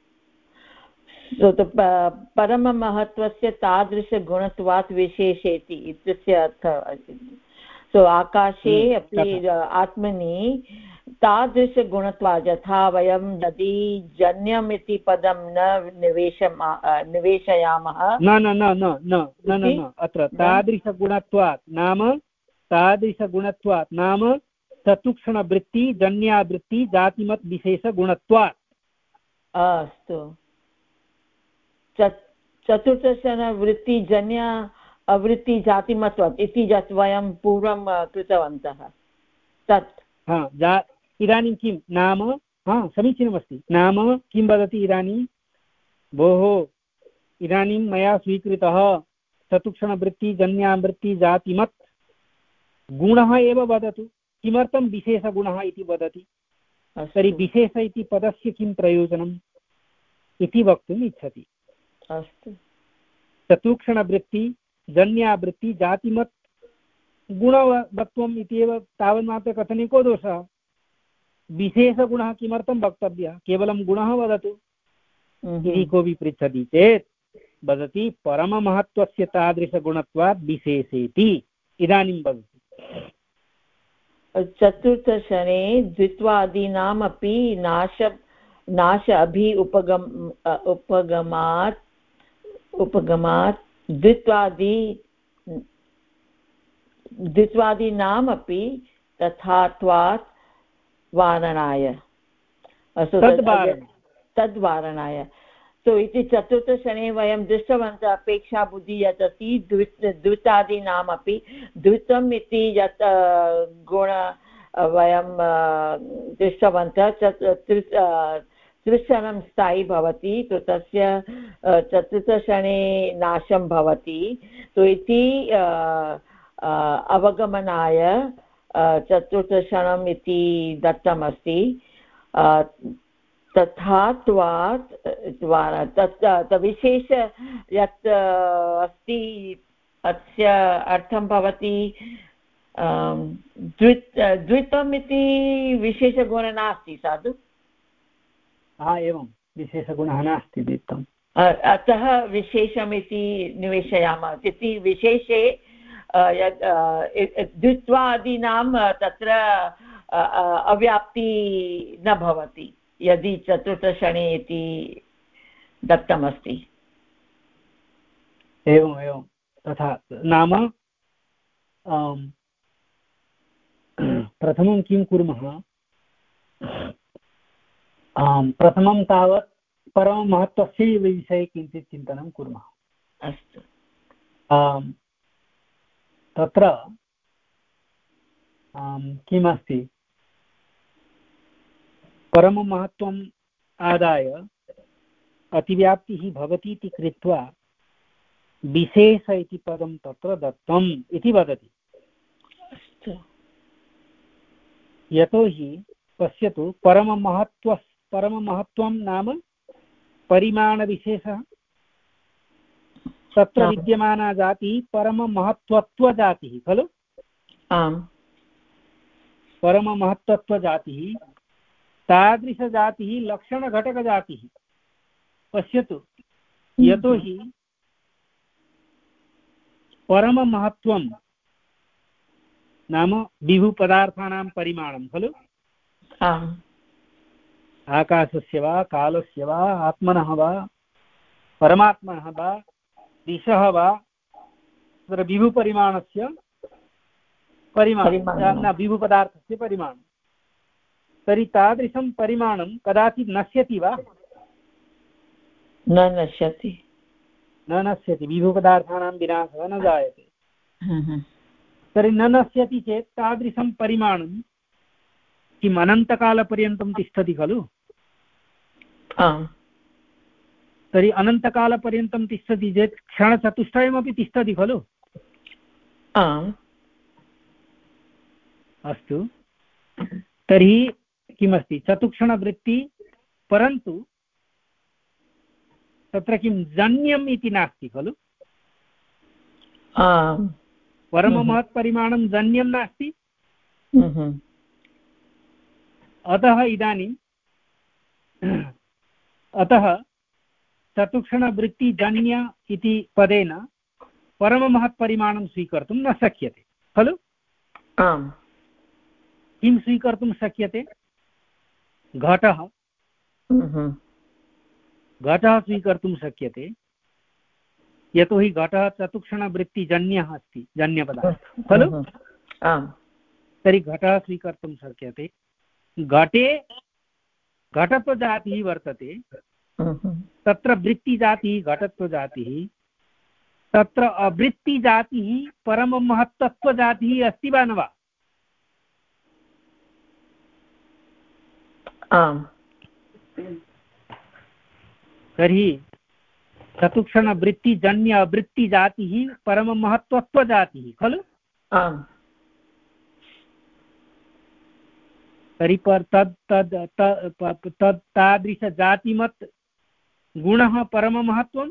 B: परममहत्त्वस्य तादृशगुणत्वात् विशेषेति इत्यस्य अर्थः। सो आकाशे अपि आत्मनि तादृशगुणत्वात्, यथा वयं यदि जन्यम् इति पदं न निवेशम निवेशयामः
A: न न न न न न न अत्र तादृशगुणत्वात् नाम तादृशगुणत्वात् नाम चतुक्षणवृत्ति जन्यावृत्ति जातिमत् विशेषगुणत्वात्।
B: अस्तु। चतुर्थक्षणवृत्तिजन्य अवृत्तिजातिमत्वात् इति यत् वयं पूर्वं कृतवन्तः। तत्
A: हा जा इदानीं किं नाम हा समीचीनमस्ति नाम किं वदति इदानीं भोः इदानीं मया स्वीकृतः चतुक्षणवृत्तिजन्यावृत्ति जातिमत् गुणः एव वदतु किमर्थं विशेषगुणः इति वदति तर्हि विशेष इति पदस्य किं प्रयोजनम् इति वक्तुम् इच्छति
B: अस्तु
A: चतुक्षणवृत्ति जन्यावृत्ति जातिमत् गुणवत्वम् इत्येव तावन्मात्रकथने को दोषः विशेषगुणः किमर्थं वक्तव्यः केवलं गुणः वदतु यदि कोऽपि पृच्छति चेत् वदति परममहत्त्वस्य तादृशगुणत्वात् विशेषेति इदानीं वदतु
B: चतुर्थशने द्वित्वादीनामपि नाश नाश अभि उपगम उपगमात् उपगमात् द्वित्वादि द्वित्वादीनामपि तथात्वात् वारणाय अस्तु तद्वारणाय तो इति चतुर्थशने वयं दृष्टवन्तः अपेक्षा बुद्धिः यत् अस्ति द्वि द्वितादीनामपि द्वित्वम् इति यत् गुण वयं दृष्टवन्तः त्रिशनं स्थायी भवति तो तस्य चतुर्थशने नाशं भवति तो इति अवगमनाय चतुर्थशनम् इति दत्तमस्ति तथा त्वात् तत् विशेष यत् अस्ति अस्य अर्थं भवति द्वित् द्वित्वम् इति विशेषगुणः नास्ति साधु
A: हा एवं विशेषगुणः नास्ति द्वित्वम्
B: अतः विशेषमिति निवेशयामः इति विशेषे यत् द्वित्वादीनां तत्र अव्याप्ति न भवति यदि चतुर्थशने इति दत्तमस्ति
A: एवम् एवं तथा नाम प्रथमं किं कुर्मः प्रथमं तावत् परममहत्त्वस्य विषये किञ्चित् चिन्तनं कुर्मः
B: अस्तु
A: तत्र किमस्ति परममहत्त्वम् आदाय अतिव्याप्तिः भवति इति कृत्वा विशेष इति पदं तत्र दत्तम् इति वदति यतोहि पश्यतु परममहत्त्व परममहत्त्वं नाम परिमाणविशेषः तत्र विद्यमाना जातिः परममहत्त्वत्वजातिः खलु
B: आम्
A: परममहत्त्वत्वजातिः तादृशजातिः लक्षणघटकजातिः पश्यतु यतोहि परममहत्त्वं नाम विभुपदार्थानां परिमाणं खलु आकाशस्य वा कालस्य वा आत्मनः वा परमात्मनः वा दिशः वा तत्र विभुपरिमाणस्य परिमाणं न विभुपदार्थस्य परिमाणं तर्हि तादृशं परिमाणं कदाचित् नश्यति वा
B: न नश्यति
A: न नश्यति विभुपदार्थानां विनाशः न जायते तर्हि न नश्यति चेत् तादृशं परिमाणं किम् अनन्तकालपर्यन्तं तिष्ठति खलु तर्हि अनन्तकालपर्यन्तं तिष्ठति चेत् क्षणचतुष्टयमपि तिष्ठति खलु अस्तु तर्हि किमस्ति चतुक्षणवृत्ति परन्तु तत्र किं जन्यम् इति नास्ति खलु परममहत्परिमाणं जन्यं नास्ति अतः इदानीं अतः चतुक्षणवृत्तिजन्य इति पदेन परममहत्परिमाणं स्वीकर्तुं न शक्यते खलु
B: आम्
A: किं स्वीकर्तुं शक्यते घटः घटः स्वीकर्तुं शक्यते यतोहि घटः चतुक्षणवृत्तिजन्यः अस्ति जन्यपदार्थः खलु तर्हि घटः स्वीकर्तुं शक्यते घटे घटत्वजातिः वर्तते तत्र वृत्तिजातिः घटत्वजातिः तत्र अवृत्तिजातिः परममहत्तत्वजातिः अस्ति वा न वा
B: आम्
A: तर्हि चतुक्षणवृत्तिजन्य वृत्तिजातिः परममहत्त्वत्वजातिः खलु।
B: आम्
A: तर्हि पर तद् तद् तद् तादृशजातिमत् गुणः परममहत्त्वं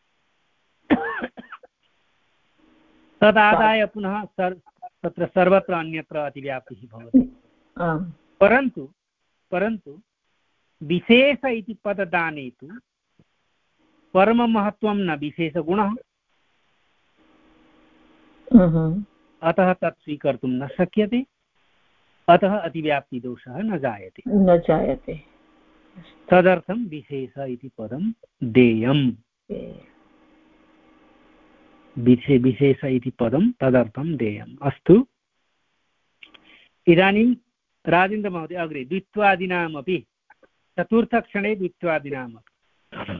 A: तदादाय पुनः सर् तत्र सर्वत्र अन्यत्र अतिव्याप्तिः भवति। परन्तु परन्तु विशेष इति पददाने तु परममहत्त्वं न विशेषगुणः, अतः तत् स्वीकर्तुं न शक्यते, अतः अतिव्याप्तिदोषः न जायते
B: न जायते
A: तदर्थं विशेष इति पदं देयम्। विशेष इति पदं तदर्थं देयम्। अस्तु, इदानीं राजेन्द्रमहोदय अग्रे द्वित्वादीनामपि चतुर्थक्षणे द्वित्वादीनामपि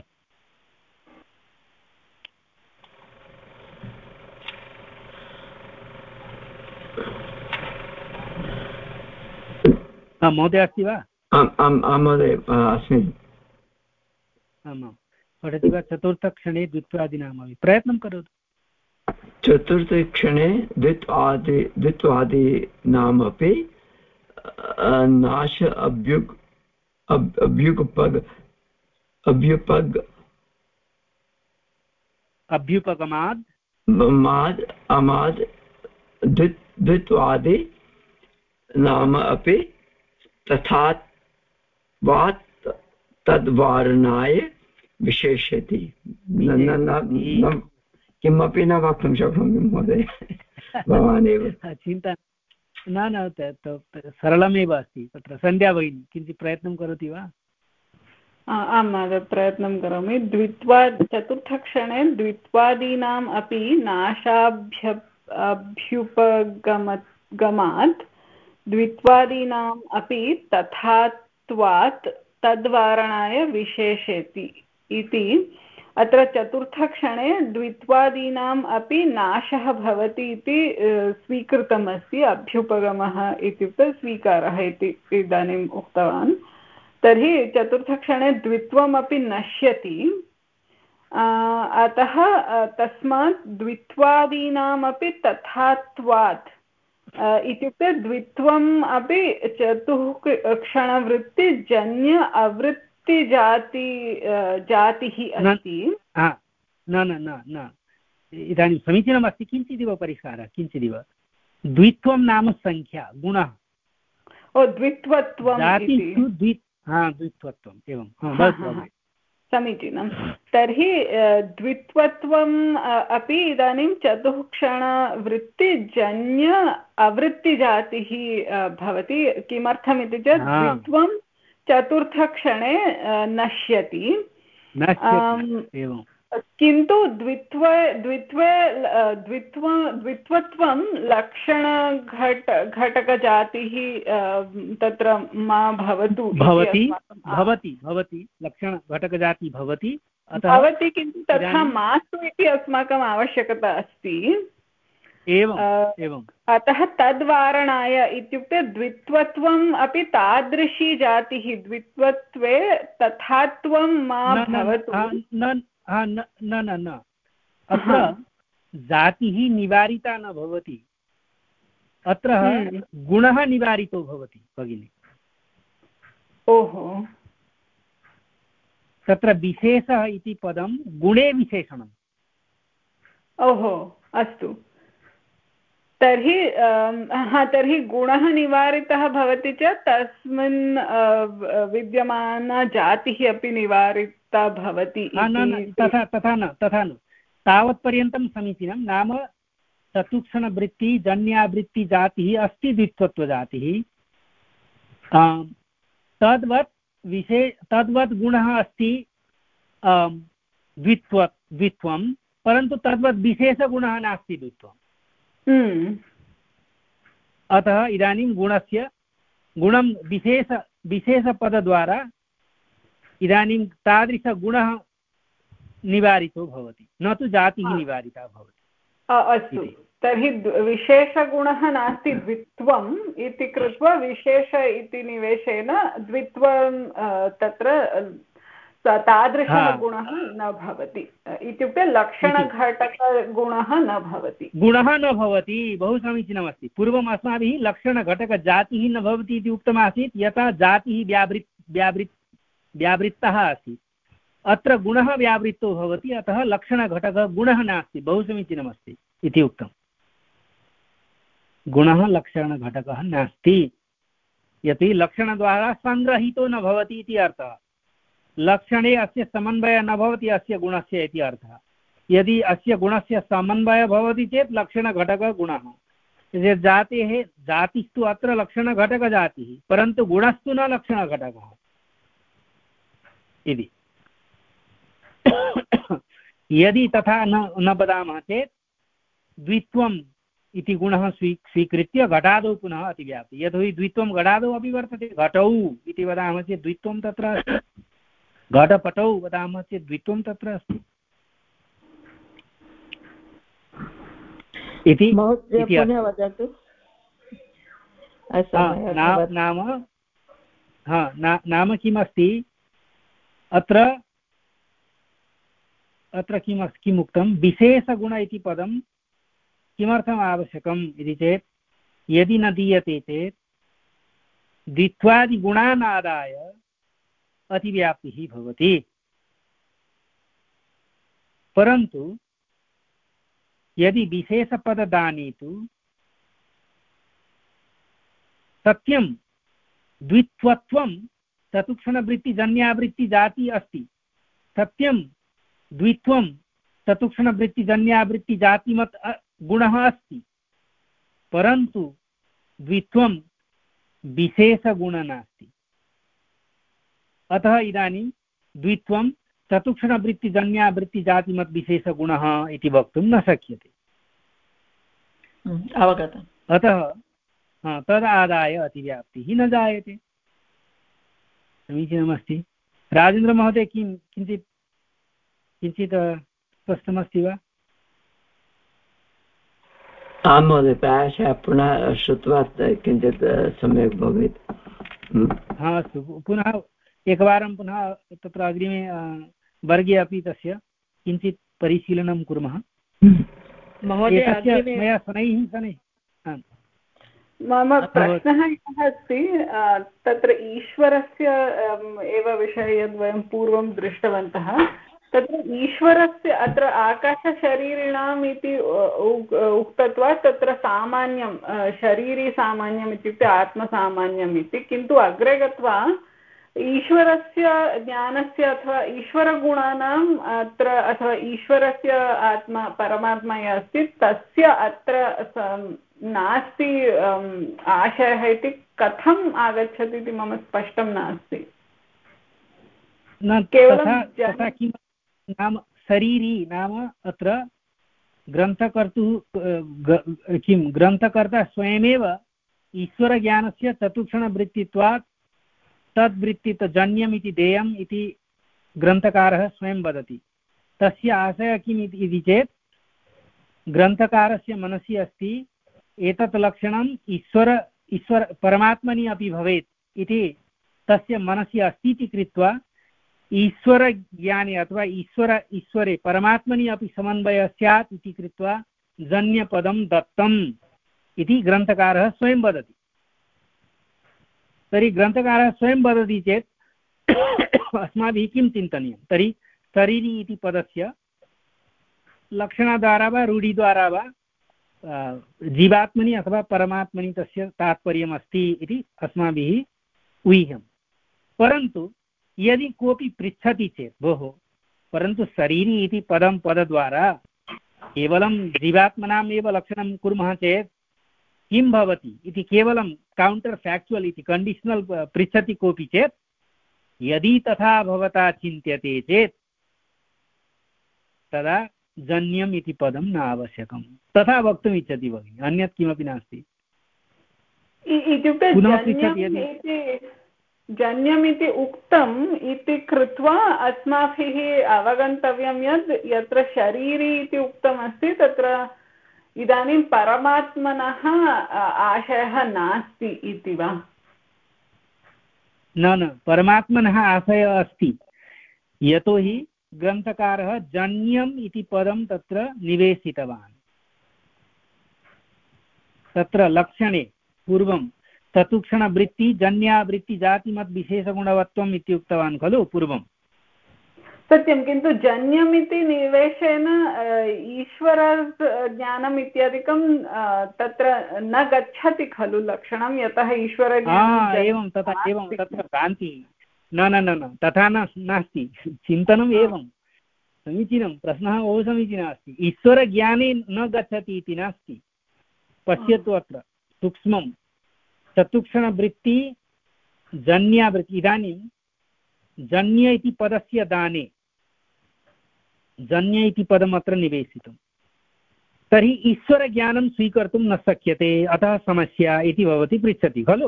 A: महोदय अस्ति वा?
D: आं महोदय अस्मि।
A: आमां पठति वा? चतुर्थक्षणे द्वित्वादीनामपि प्रयत्नं करोतु।
D: चतुर्थक्षणे द्वित्वादि द्वित्वादीनामपि नाश अभ्युग अभ्युपग अभ्युपग
A: अभ्युपगमाद्
D: माद् अमाद् द्वित्वादि नाम अपि तथा तद्वारणाय विशेष्यति। किमपि न वक्तुं शक्नोमि महोदय, भवान् एव।
A: चिन्ता न न सरलमेव अस्ति। तत्र सन्ध्या भगिनी किञ्चित् प्रयत्नं करोति वा?
C: आं महोदय, प्रयत्नं करोमि। द्वित्वा चतुर्थक्षणे द्वित्वादीनाम् अपि नाशाभ्य अभ्युपगमत् द्वित्वादीनाम् अपि तथात्वात् तद्वारणाय विशेषेति इति। अत्र चतुर्थक्षणे द्वित्वादीनाम् अपि नाशः भवति इति स्वीकृतमस्ति। अभ्युपगमः इत्युक्ते स्वीकारः इति इदानीम् उक्तवान्। तर्हि चतुर्थक्षणे द्वित्वमपि नश्यति, अतः तस्मात् द्वित्वादीनामपि तथात्वात् इत्युक्ते द्वित्वम् अपि चतुःक्षणवृत्तिजन्य अवृत्तिजाति जातिः अस्ति।
A: न न न न इदानीं समीचीनमस्ति। किञ्चिदिव परिष्कारः, किञ्चिदिव। द्वित्वं नाम संख्या, गुणः।
C: ओ द्वित्वत्वम् इति।
A: हा द्वित्वत्वम् एवं
C: समीचीनं। तर्हि द्वित्वत्वम् अपि इदानीं चतुःक्षणवृत्तिजन्य अवृत्तिजातिः भवति। किमर्थमिति चेत् द्वित्वं चतुर्थक्षणे नश्यति, किन्तु द्वित्वे द्वित्वे द्वित्व द्वित्वत्वं लक्षणघट घटकजातिः तत्र मा भवतु
A: भवति भवति भवति लक्षणघटकजातिः भवति
C: भवति किन्तु तथा मास्तु इति अस्माकम् आवश्यकता अस्ति।
A: एवम् एवम्
C: अतः तद्वारणाय इत्युक्ते द्वित्वत्वम् अपि तादृशी जातिः, द्वित्वत्वे तथात्वं मा भवतु।
A: न न न न अत्र जातिः निवारिता न भवति, अत्र गुणः निवारितो भवति भगिनि।
C: ओहो,
A: तत्र विशेषः इति पदं गुणे विशेषणम्।
C: ओहो अस्तु, तर्हि हा तर्हि गुणः निवारितः भवति चेत् तस्मिन् विद्यमाना जातिः अपि निवारिता भवति।
A: तथा तथा न तथा न तावत्पर्यन्तं समीचीनं। नाम चतुक्षणवृत्ति जन्यावृत्तिजातिः अस्ति द्वित्वत्वजातिः, तद्वत् विशे तद्वत् गुणः अस्ति द्वित्व द्वित्वं, परन्तु तद्वत् विशेषगुणः नास्ति द्वित्वम्। अतः इदानीं गुणस्य गुणं विशेष विशेषपदद्वारा इदानीं तादृशगुणः निवारितो भवति, न तु जातिः निवारिता भवति।
C: अस्तु, तर्हि विशेषगुणः नास्ति द्वित्वम् इति कृत्वा विशेष इति निवेशेन द्वित्वं तत्र तादृशः गुणः न भवति इत्युक्ते लक्षणघटकगुणः न भवति
A: गुणः न भवति बहु समीचीनमस्ति पूर्वम् अस्माभिः लक्षणघटकजातिः न भवति इति उक्तमासीत् यथा जातिः व्यावृत् व्यावृत् व्यावृत्तः आसीत् अत्र गुणः व्यावृत्तो भवति अतः लक्षणघटकगुणः नास्ति बहु समीचीनमस्ति इति उक्तं गुणः लक्षणघटकः नास्ति यदि लक्षणद्वारा सङ्ग्रहितो न भवति इति अर्थः लक्षणे अस्य समन्वयः न भवति अस्य गुणस्य इति अर्थः यदि अस्य गुणस्य समन्वयः भवति चेत् लक्षणघटकगुणः जातेः जातिस्तु अत्र लक्षणघटकजातिः परन्तु गुणस्तु न लक्षणघटकः इति यदि तथा न न वदामः चेत् द्वित्वम् इति गुणः स्वी स्वीकृत्य घटादौ पुनः अतिव्याप्ति यतोहि द्वित्वं घटादौ अपि वर्तते घटौ इति वदामः चेत् द्वित्वं तत्र अस्ति घटपटौ वदामः चेत् द्वित्वं तत्र अस्ति इति नाम हा नाम किमस्ति अत्र अत्र किम् किम् उक्तं विशेषगुण इति पदं किमर्थम् आवश्यकम् इति चेत् यदि न दीयते चेत् द्वित्वादिगुणान् आदाय अतिव्याप्तिः भवति परन्तु यदि विशेषपददाने तु सत्यं द्वित्वत्वं चतुक्षणवृत्तिजन्यावृत्तिजाति अस्ति सत्यं द्वित्वं चतुक्षणवृत्तिजन्यावृत्तिजातिमत् गुणः अस्ति परन्तु द्वित्वं विशेषगुणः नास्ति अतः इदानीं द्वित्वं चतुक्षणवृत्तिजन्यावृत्तिजातिमत् विशेषगुणः इति वक्तुं न शक्यते
B: अवगतम्
A: अतः तदादाय अतिव्याप्तिः न जायते समीचीनमस्ति राजेन्द्रमहोदय किं किञ्चित् किञ्चित् स्पष्टमस्ति वा
D: आं महोदय प्रायशः पुनः श्रुत्वा किञ्चित् सम्यक् भवेत्
A: हा अस्तु पुनः एकवारं पुनः तत्र अग्रिमे वर्गे अपि तस्य किञ्चित् परिशीलनं कुर्मः
B: महोदय
A: मया शनैः शनैः
C: मम प्रश्नः यः अस्ति तत्र ईश्वरस्य एव विषये यद् वयं पूर्वं दृष्टवन्तः तत्र ईश्वरस्य अत्र आकाशशरीरिणाम् इति उक्तत्वात् तत्र सामान्यं शरीरी सामान्यम् इत्युक्ते आत्मसामान्यम् इति किन्तु अग्रे गत्वा ईश्वरस्य ज्ञानस्य अथवा ईश्वरगुणानाम् अत्र अथवा ईश्वरस्य आत्मा परमात्मा यः अस्ति तस्य अत्र नास्ति आशयः इति कथम् आगच्छति इति मम स्पष्टं नास्ति
A: केवलं किं नाम शरीरी नाम अत्र ग्रन्थकर्तुः किं ग्रन्थकर्ता स्वयमेव ईश्वरज्ञानस्य चतुक्षणवृत्तित्वात् तद्वृत्तितजन्यम् इति देयम् इति ग्रन्थकारः स्वयं वदति तस्य आशयः किम् इति चेत् ग्रन्थकारस्य मनसि अस्ति एतत् लक्षणम् ईश्वर ईश्वर परमात्मनि अपि भवेत् इति तस्य मनसि अस्ति इति कृत्वा ईश्वरज्ञाने अथवा ईश्वर ईश्वरे परमात्मनि अपि समन्वयः स्यात् इति कृत्वा जन्यपदं दत्तम् इति ग्रन्थकारः स्वयं वदति तर्हि ग्रन्थकारः स्वयं वदति चेत् अस्माभिः किं चिन्तनीयं तर्हि शरीरी इति पदस्य लक्षणद्वारा वा रूढिद्वारा वा जीवात्मनि अथवा परमात्मनि तस्य तात्पर्यमस्ति इति अस्माभिः ऊह्यं परन्तु यदि कोऽपि पृच्छति चेत् भोः परन्तु शरीरी इति पदं पदद्वारा केवलं जीवात्मनाम् एव लक्षणं कुर्मः चेत् किं भवति इति केवलं कौण्टर् फ्याक्चुवल् इति कण्डीशनल् पृच्छति कोऽपि चेत् यदि तथा भवता चिन्त्यते चेत् तदा जन्यम् इति पदं न आवश्यकं तथा वक्तुम् इच्छति भगिनि अन्यत् किमपि नास्ति
C: इत्युक्ते जन्यमिति उक्तम् इति कृत्वा अस्माभिः अवगन्तव्यं यत् यत्र शरीरी इति उक्तमस्ति तत्र इदानीं परमात्मनः आशयः नास्ति इति वा?
A: न न, परमात्मनः आशयः अस्ति, यतोहि ग्रन्थकारः जन्यम् इति पदं तत्र निवेशितवान्। तत्र लक्षणे पूर्वं चतुक्षणवृत्ति जन्यावृत्ति जातिमद्विशेषगुणवत्वम् इति उक्तवान् खलु पूर्वं।
C: सत्यं, किन्तु जन्यमिति निवेशेन ईश्वर ज्ञानम् इत्यादिकं तत्र न गच्छति खलु लक्षणं, यतः ईश्वर
A: एवं तथा एवं तत्र भ्रान्ति। न न न न तथा न नास्ति, चिन्तनम् एवं समीचीनं, प्रश्नः बहु समीचीनः अस्ति। ईश्वरज्ञाने न गच्छति इति नास्ति। पश्यतु अत्र सूक्ष्मं चतुक्षणवृत्ति जन्यावृत्ति। इदानीं जन्य इति पदस्य दाने जन्य इति पदम् अत्र निवेशितं, तर्हि ईश्वरज्ञानं स्वीकर्तुं न शक्यते, अतः समस्या इति भवती पृच्छति खलु।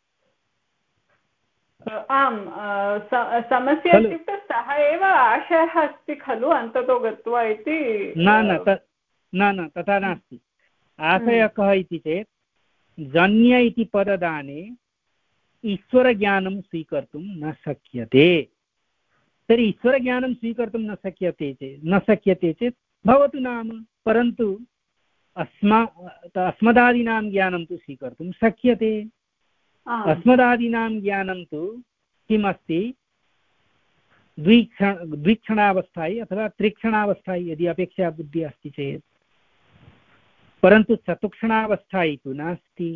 C: आम्, समस्या इत्युक्ते सः एव आशयः अस्ति खलु अन्ततो गत्वा इति।
A: न न न न तथा नास्ति। आशयः कः इति चेत् जन्य इति पददाने ईश्वरज्ञानं स्वीकर्तुं न शक्यते। तर्हि ईश्वरज्ञानं स्वीकर्तुं न शक्यते चेत् न शक्यते चेत् भवतु नाम, परन्तु अस्मा अस्मदादीनां ज्ञानं तु स्वीकर्तुं शक्यते। अस्मदादीनां ज्ञानं तु किमस्ति, द्विक्षण द्विक्षणावस्थायी अथवा त्रिक्षणावस्थायी यदि अपेक्षा बुद्धिः अस्ति चेत्, परन्तु चतुक्षणावस्थायी तु नास्ति।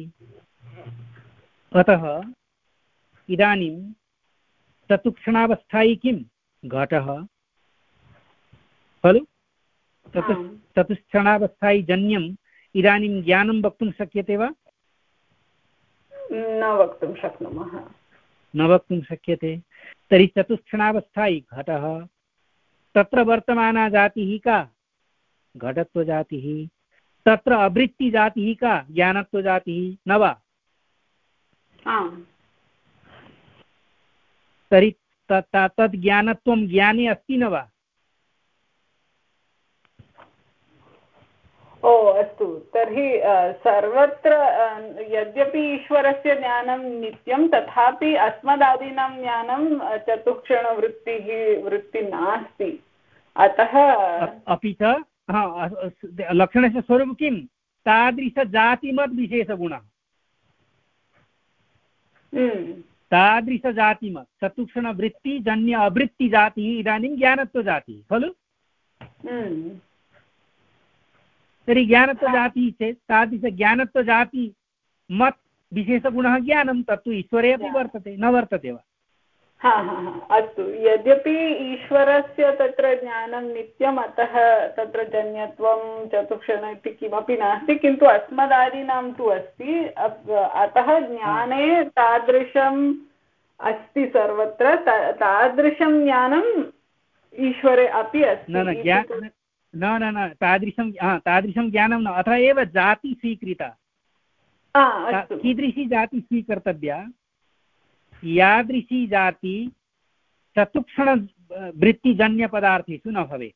A: अतः इदानीं चतुक्षणावस्थायी किं घटः खलु। चतु चतुष्क्षणावस्थायी जन्यम् इदानीं ज्ञानं वक्तुं शक्यते वा?
C: न वक्तुं शक्नुमः,
A: न वक्तुं शक्यते। तर्हि चतुष्क्षणावस्थायी घटः, तत्र वर्तमाना जातिः का? घटत्वजातिः। तत्र अवृत्तिजातिः का? ज्ञानत्वजातिः न वा? तर्हि तद् ज्ञानत्वं ज्ञाने अस्ति न वा?
C: ओ अस्तु, तर्हि सर्वत्र यद्यपि ईश्वरस्य ज्ञानं नित्यं, तथापि अस्मदादीनां ज्ञानं चतुक्षणवृत्तिः वृत्ति नास्ति। अतः
A: अपि च लक्षणस्य स्वरूपं किं? तादृशजातिमद् विशेषगुणः। तादृशजातिमत् चतुक्षणवृत्ति जन्य अवृत्तिजातिः इदानीं ज्ञानत्वजातिः खलु। तर्हि ज्ञानत्वजातिः चेत् तादृशज्ञानत्वजाति मत् विशेषगुणः ज्ञानं, तत्तु ईश्वरे अपि वर्तते, न वर्तते वा?
C: हा हा हा अस्तु, यद्यपि ईश्वरस्य तत्र ज्ञानं नित्यम्, अतः तत्र जन्यत्वं चतुक्षण इति किमपि नास्ति, किन्तु अस्मदादीनां तु अस्ति। अतः ज्ञाने तादृशम् अस्ति सर्वत्र, तादृशं ज्ञानम् ईश्वरे अपि अस्ति।
A: न न न तादृशं तादृशं ज्ञानं न, अतः एव जाति स्वीकृता। कीदृशी जाति स्वीकर्तव्या? यादृशी जाति चतुक्षण वृत्तिजन्यपदार्थेषु न भवेत्।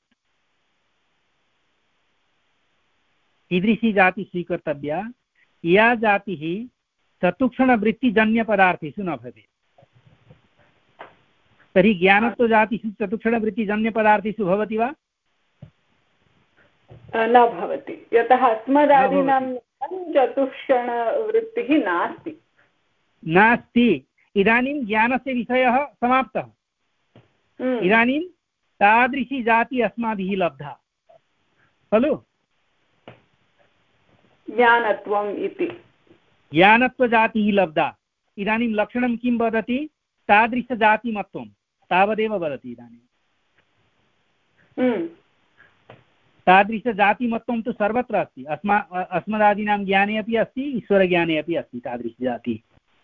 A: कीदृशी जाति स्वीकर्तव्या? या जातिः चतुक्षणवृत्तिजन्यपदार्थेषु न भवेत्। तर्हि ज्ञानत्वजातिषु चतुक्षणवृत्तिजन्यपदार्थेषु भवति वा?
C: न भवति, यतः अस्मदादीनां चतुष्षणवृत्तिः नास्ति।
A: नास्ति। इदानीं ज्ञानस्य विषयः समाप्तः। इदानीं तादृशी जाति अस्माभिः लब्धा खलु।
C: ज्ञानत्वम् इति
A: ज्ञानत्वजातिः लब्धा। इदानीं लक्षणं किं वदति? तादृशजातिमत्वं तावदेव वदति। इदानीं तादृशजातिमत्वं तु सर्वत्र अस्ति। अस्मा अस्मदादीनां ज्ञाने अपि अस्ति, ईश्वरज्ञाने अपि अस्ति तादृशजातिः।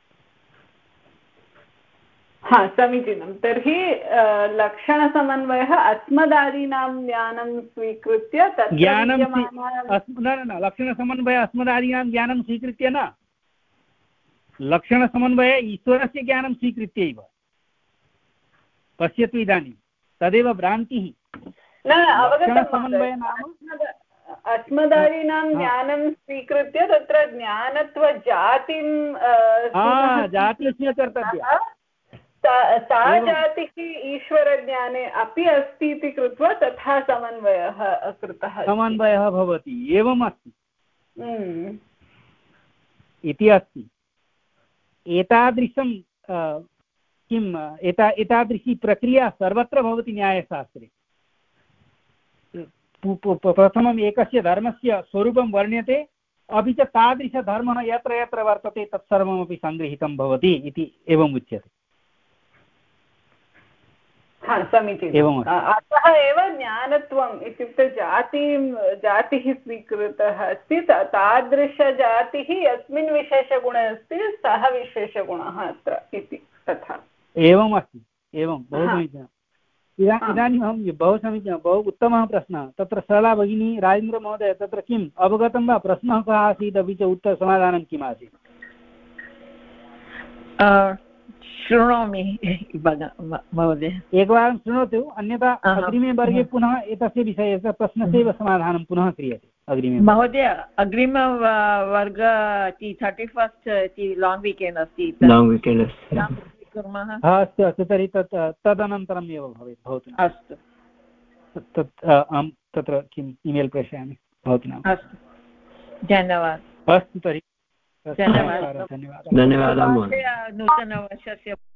C: हा समीचीनं। तर्हि लक्षणसमन्वयः अस्मदादीनां ज्ञानं स्वीकृत्य तत्र
A: ज्ञानं न न लक्षणसमन्वयः अस्मदादीनां ज्ञानं स्वीकृत्य न, लक्षणसमन्वये ईश्वरस्य ज्ञानं स्वीकृत्यैव। पश्यतु इदानीं तदेव भ्रान्तिः।
C: न अवगतं, अस्मदादीनां ज्ञानं स्वीकृत्य तत्र ज्ञानत्वजातिं
A: जातिः स्वीकर्तव्या,
C: सा जातिः ईश्वरज्ञाने अपि अस्ति इति कृत्वा तथा समन्वयः कृतः
A: समन्वयः भवति। एवम् अस्ति इति अस्ति। एतादृशं किम् एता एतादृशी प्रक्रिया सर्वत्र भवति न्यायशास्त्रे। प्रथमम् एकस्य धर्मस्य स्वरूपं वर्ण्यते, अपि च तादृशधर्मः यत्र यत्र वर्तते तत्सर्वमपि सङ्गृहीतं भवति इति एवम् उच्यते।
C: समीचीनम्। अतः एव ज्ञानत्वम् इत्युक्ते जातिं जातिः स्वीकृतः अस्ति, तादृशजातिः यस्मिन् विशेषगुणे अस्ति सः विशेषगुणः अत्र इति तथा।
A: एवम् अस्ति, एवं बहु समीचीनम्। इदा इदानीम् अहं बहु समीचीनं, बहु उत्तमः प्रश्नः। तत्र सरला भगिनी, राजेन्द्रमहोदय, तत्र किम् अवगतं वा? प्रश्नः कः आसीत्, अपि च उत्तरसमाधानं किम् आसीत्?
B: शृणोमि महोदय, एकवारं
A: शृणोतु, अन्यथा अग्रिमे वर्गे पुनः एतस्य विषयस्य प्रश्नस्य एव समाधानं पुनः क्रियते अग्रिमे
B: महोदय। अग्रिम वर्ग इति थर्टि फस्ट् इति लाङ्ग् वीकेण्ड् अस्ति, कुर्मः।
A: अस्तु अस्तु, तर्हि तत् तदनन्तरम् एव भवेत् भवतु।
B: अस्तु,
A: तत् अहं तत्र किम् ईमेल् प्रेषयामि भवतु नाम।
B: अस्तु, धन्यवादः।
A: अस्तु तर्हि धन्यवादः।
D: धन्यवादः।
B: नूतनवर्षस्य